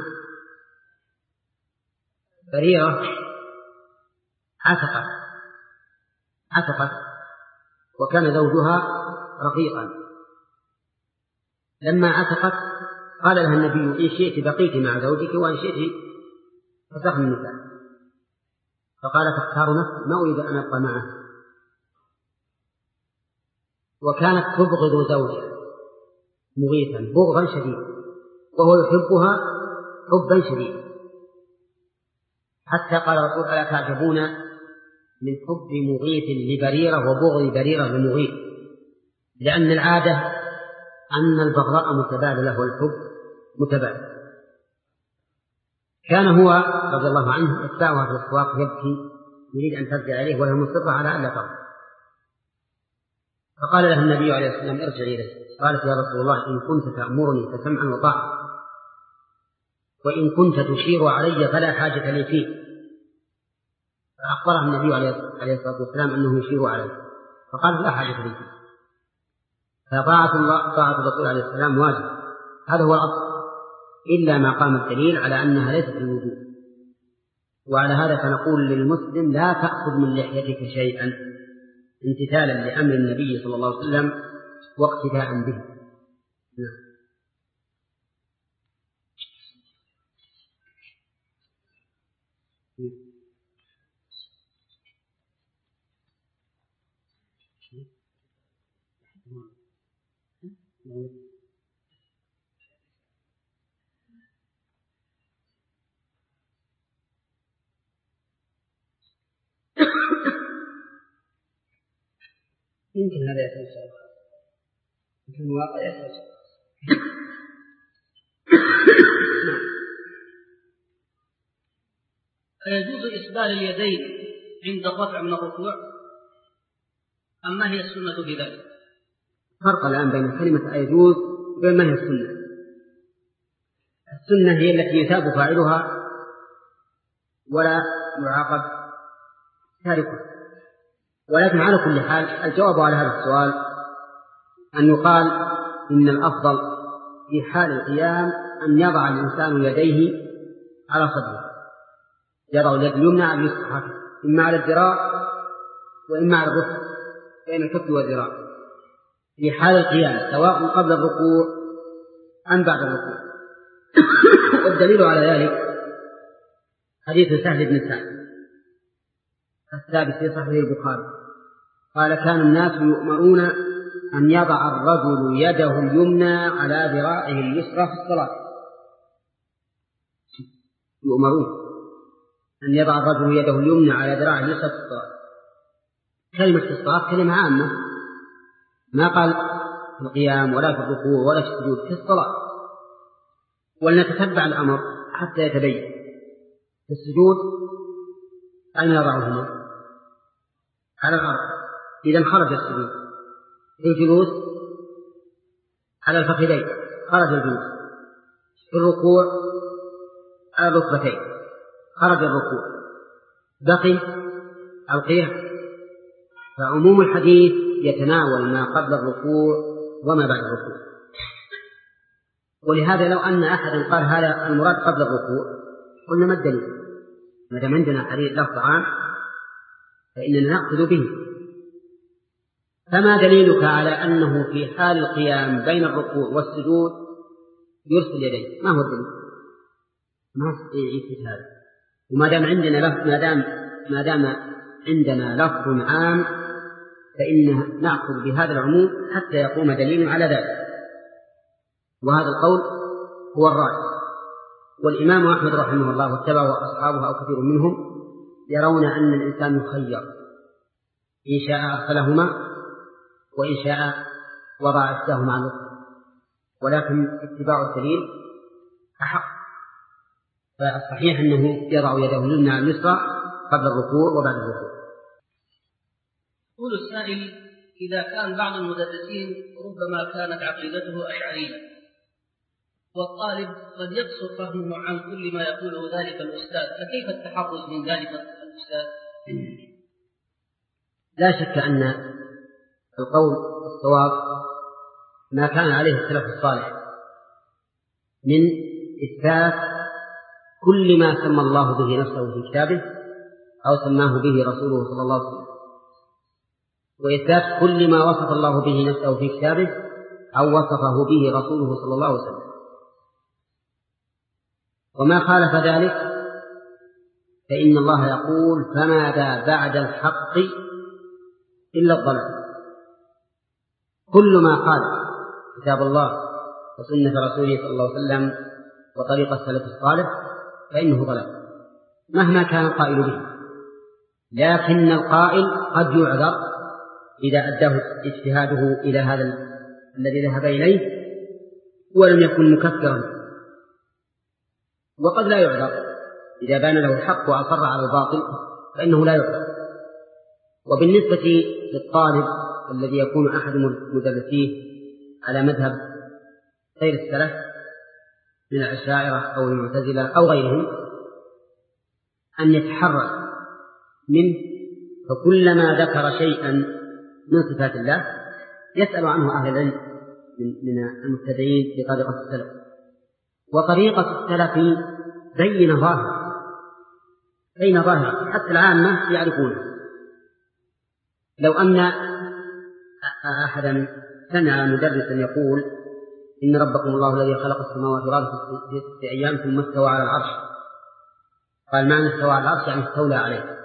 بريرة عتقت عتقت وكان زوجها رقيقا. لما عتقت قال لها النبي: إن شئت بقيت مع زوجك، وإن شئت فسخن النساء. فقالت: اختار نفسي، ما أريد أن أبقى معه. وكانت تبغض زوجها مغيثا بغضا شديدا، وهو يحبها حبا شديدا، حتى قال الرسول: ألا تعجبون من حب مغيث لبريرة وبغض بريرة لمغيث؟ لأن العادة أن البغضاء متبادلة والحب متبادل. كان هو رضي الله عنه يتبعها في الأسواق يبكي يريد أن ترجع إليه وهي مصرة على ألا ترجع. فقال لها النبي عليه الصلاة والسلام: ارجع إليه. قالت: يا رسول الله، إن كنت تأمرني فسمعا وطاعة، وإن كنت تشير علي فلا حاجة لي فيه. فأخبرها النبي عليه الصلاة والسلام أنه يشير عليه، فقال: لا حاجة لي فيه. فطاعة الله طاعة الرسول عليه السلام واجب، هذا هو الأصل، إلا ما قام الدليل على أنها ليست الوجوب. وعلى هذا فنقول للمسلم: لا تأخذ من لحيتك شيئا، امتثالا لأمر النبي صلى الله عليه وسلم واقتداء به. نعم. يمكن هذا يحتاج سؤال، يمكن الواقع يحتاج. أيجوز إسبال اليدين عند الرفع من الركوع، أم ما هي السنة في ذلك؟ فرق الآن بين كلمة أيجوز وبين ما هي السنة. السنة هي التي يثاب فاعلها ولا يعاقب تاركه. ولكن على كل حال الجواب على هذا السؤال أن يقال إن الأفضل في حال القيام أن يضع الإنسان يديه على صدره، يضع اليد اليمنى على اليسرى، إما على الذراع وإما على الركبة، بين الكف والذراع في حال القيام، سواء قبل الركوع أم بعد الركوع. والدليل على ذلك حديث سهل بن سعد الثابت في صحيح البخاري قال: كان الناس يؤمرون أن يضع الرجل يده اليمنى على ذراعه اليسرى في الصلاة. يؤمرون أن يضع الرجل يده اليمنى على ذراعه اليسرى في الصلاة. كلمة في الصلاة كلمة عامة، ما قال في القيام ولا في الركوع ولا في السجود، في الصلاة. ولنتتبع الأمر حتى يتبين. في السجود أين يضعهما؟ على الأرض، إذا خرج السجود. في الجلوس على الفخذين، خرج الجلوس. في الركوع على الركبتين، خرج الركوع. بقي القيام. فعموم الحديث يتناول ما قبل الركوع وما بعد الركوع. ولهذا لو أن أحدا قال هذا المراد قبل الركوع قلنا ما الدليل؟ ما دام عندنا حديث لفظ عام فإننا نأخذ به. فما دليلك على أنه في حال القيام بين الركوع والسجود يرسل يديه؟ ما هو الدليل؟ ما يثبت هذا. وما دام عندنا لفظ ما دام ما دام عندنا لفظ عام فإن نأخذ بهذا العموم حتى يقوم دليل على ذلك. وهذا القول هو الراجح. والإمام أحمد رحمه الله واتبعه أصحابه أو كثير منهم يرون أن الإنسان يخير، إن شاء أرسلهما وإن شاء وضع إحداه مع الأخرى، ولكن اتباع الدليل أحق. فالصحيح أنه يضع يده اليمنى على اليسرى قبل الركوع وبعد الركوع. يقول السائل: إذا كان بعض المدرسين ربما كانت عقيدته أشعرية والطالب قد يقصر فهمه عن كل ما يقوله ذلك الأستاذ، فكيف التحرز من ذلك الأستاذ؟ لا شك أن القول الصواب ما كان عليه السلف الصالح من إثبات كل ما سمى الله به نفسه في كتابه أو سماه به رسوله صلى الله عليه وسلم، وإثبات كل ما وصف الله به نفسه في كتابه أو وصفه به رسوله صلى الله عليه وسلم. وما خالف ذلك فإن الله يقول: فماذا بعد الحق إلا الضلال. كل ما قال كتاب الله وسنة رسوله صلى الله عليه وسلم وطريقة السلف الصالح فإنه ضلال مهما كان القائل به. لكن القائل قد يعذر إذا أداه اجتهاده إلى هذا الذي ذهب إليه ولم يكن مكفرا، وقد لا يعذر إذا بان له الحق وأصر على الباطل فإنه لا يعذر. وبالنسبة للطالب الذي يكون أحد مدرسيه على مذهب غير السلف من الأشاعرة أو المعتزلة أو غيرهم أن يتحرى منه، فكلما ذكر شيئا من صفات الله يسأل عنه أهل العلم من المبتدئين في طريقة السلف. وطريقة السلف بين ظاهر بين ظاهر حتى العامة يعرفونه. لو أن أحدا سمع مدرسا يقول: إن ربكم الله الذي خلق السماوات والأرض في ستة أيام ثم استوى على العرش، قال معنى استوى على العرش يعني استولى عليه،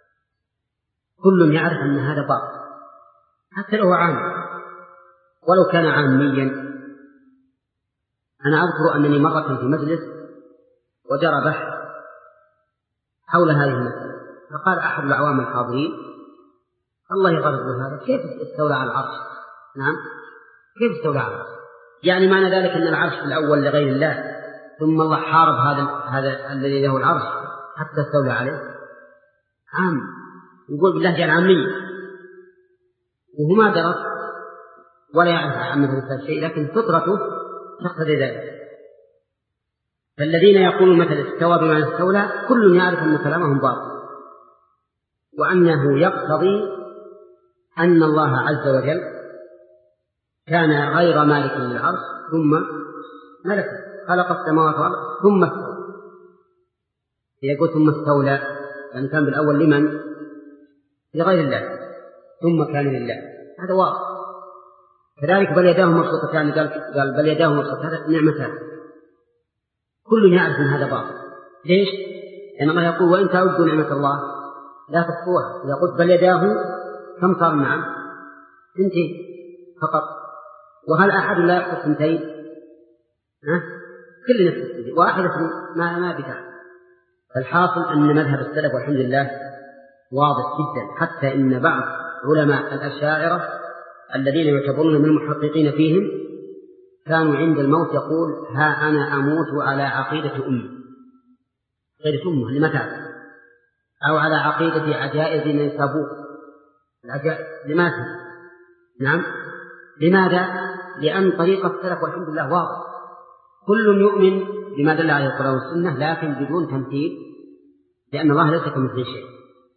كل يعرف أن هذا باطل حتى لو عام ولو كان عاميا. أنا أذكر أنني مرة في مجلس وجرى بحث حول هذه المسألة، فقال أحد العوام الحاضرين: الله يغرب هذا، كيف استولى على العرش؟ نعم، كيف استولى على العرش؟ يعني معنى ذلك أن العرش الأول لغير الله ثم الله حارب هذا هذا الذي له العرش حتى استولى عليه؟ عام، يقول بالله جعل عامية وهو ما درس ولا يعرف عن مثل شيء، لكن فطرته تقتضي ذلك. فالذين يقولون مثل استوى بمعنى استولى كل يعرف أن كلامهم باطل، وأنه يقتضي أن الله عز وجل كان غير مالك للعرش ثم ملك خلق السماوات والأرض ثم استولى. يقول ثم استولى يعني كان بالأول لمن؟ لغير الله ثم كان لله، هذا واضح. كذلك بل يداه مبسوطتان، قال بل يداه مبسوطتان نعمتان، كل يعرف أن هذا باطل. ليش؟ لأن الله يقول: وإن تعدوا نعمة الله لا تحصوها. إذا قلت بل يداه كم صار معه؟ سنتين فقط، وهل أحد لا يحصل سنتين؟ ها؟ كل نفس السنتين واحدة ما ما بتاع. فالحاصل أن مذهب السلف والحمد لله واضح جدا، حتى إن بعض علماء الأشاعرة الذين يعتبرون من المحققين فيهم كانوا عند الموت يقول: ها أنا أموت على عقيدة أمي، عقيدة أمه لمتى، أو على عقيدة عجائز نيسابور العجائز. لماذا؟ نعم، لماذا؟ لأن طريقة السلف والحمد لله واضح، كل يؤمن بما دل عليه القرآن والسنة لكن بدون تمثيل، لأن الله ليس كمثله شيء.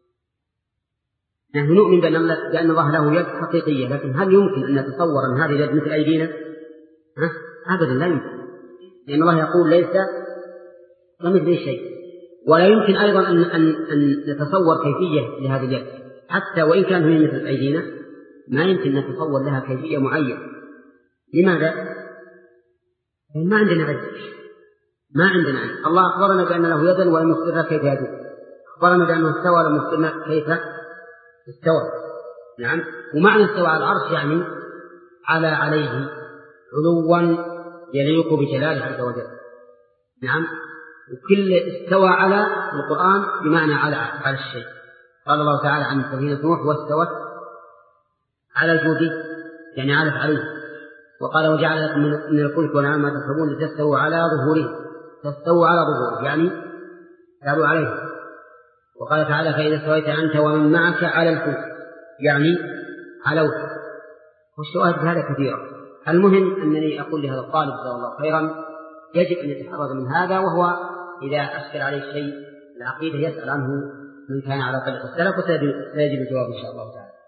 نحن نؤمن بأن الله له يد حقيقية، لكن هل يمكن أن نتصور أن هذه اليد مثل أيدينا؟ ها؟ أبدا لا يمكن. لأن الله يقول ليس كمثله شيء. ولا يمكن أيضا أن, أن, أن نتصور كيفية لهذه اليد، حتى وإن كان هي مثل أيدينا ما يمكن نتصور لها كيفية معينة. لماذا؟ ما عندنا علم، ما عندنا علم. الله أخبرنا بأن له يدا ولم يخبرنا كيف يده، أخبرنا بأنه استوى ولم يخبرنا كيف استوى. نعم. ومعنى استوى على العرش يعني على عليه علوا يليق بجلاله عز وجل. نعم. وكل استوى على القرآن بمعنى على على الشيء. قال الله تعالى عن سفينة نوح واستوت على الجود يعني علت عليه. وقال وجعل لكم من الفلك والأنعام ما تركبون لتستووا على ظهوره، تستووا على ظهوره يعني تعالوا عليه. وقال تعالى فإذا استويت أنت ومن معك على الفلك يعني علوت. والشواهد بهذا كثيرة. المهم أنني أقول لهذا الطالب جزاه الله خيرا يجب أن يتحرز من هذا، وهو إذا أشكل عليه شيء العقيدة يسأل عنه من كان على طريق السلف، وسيجد الجواب إن شاء الله تعالى.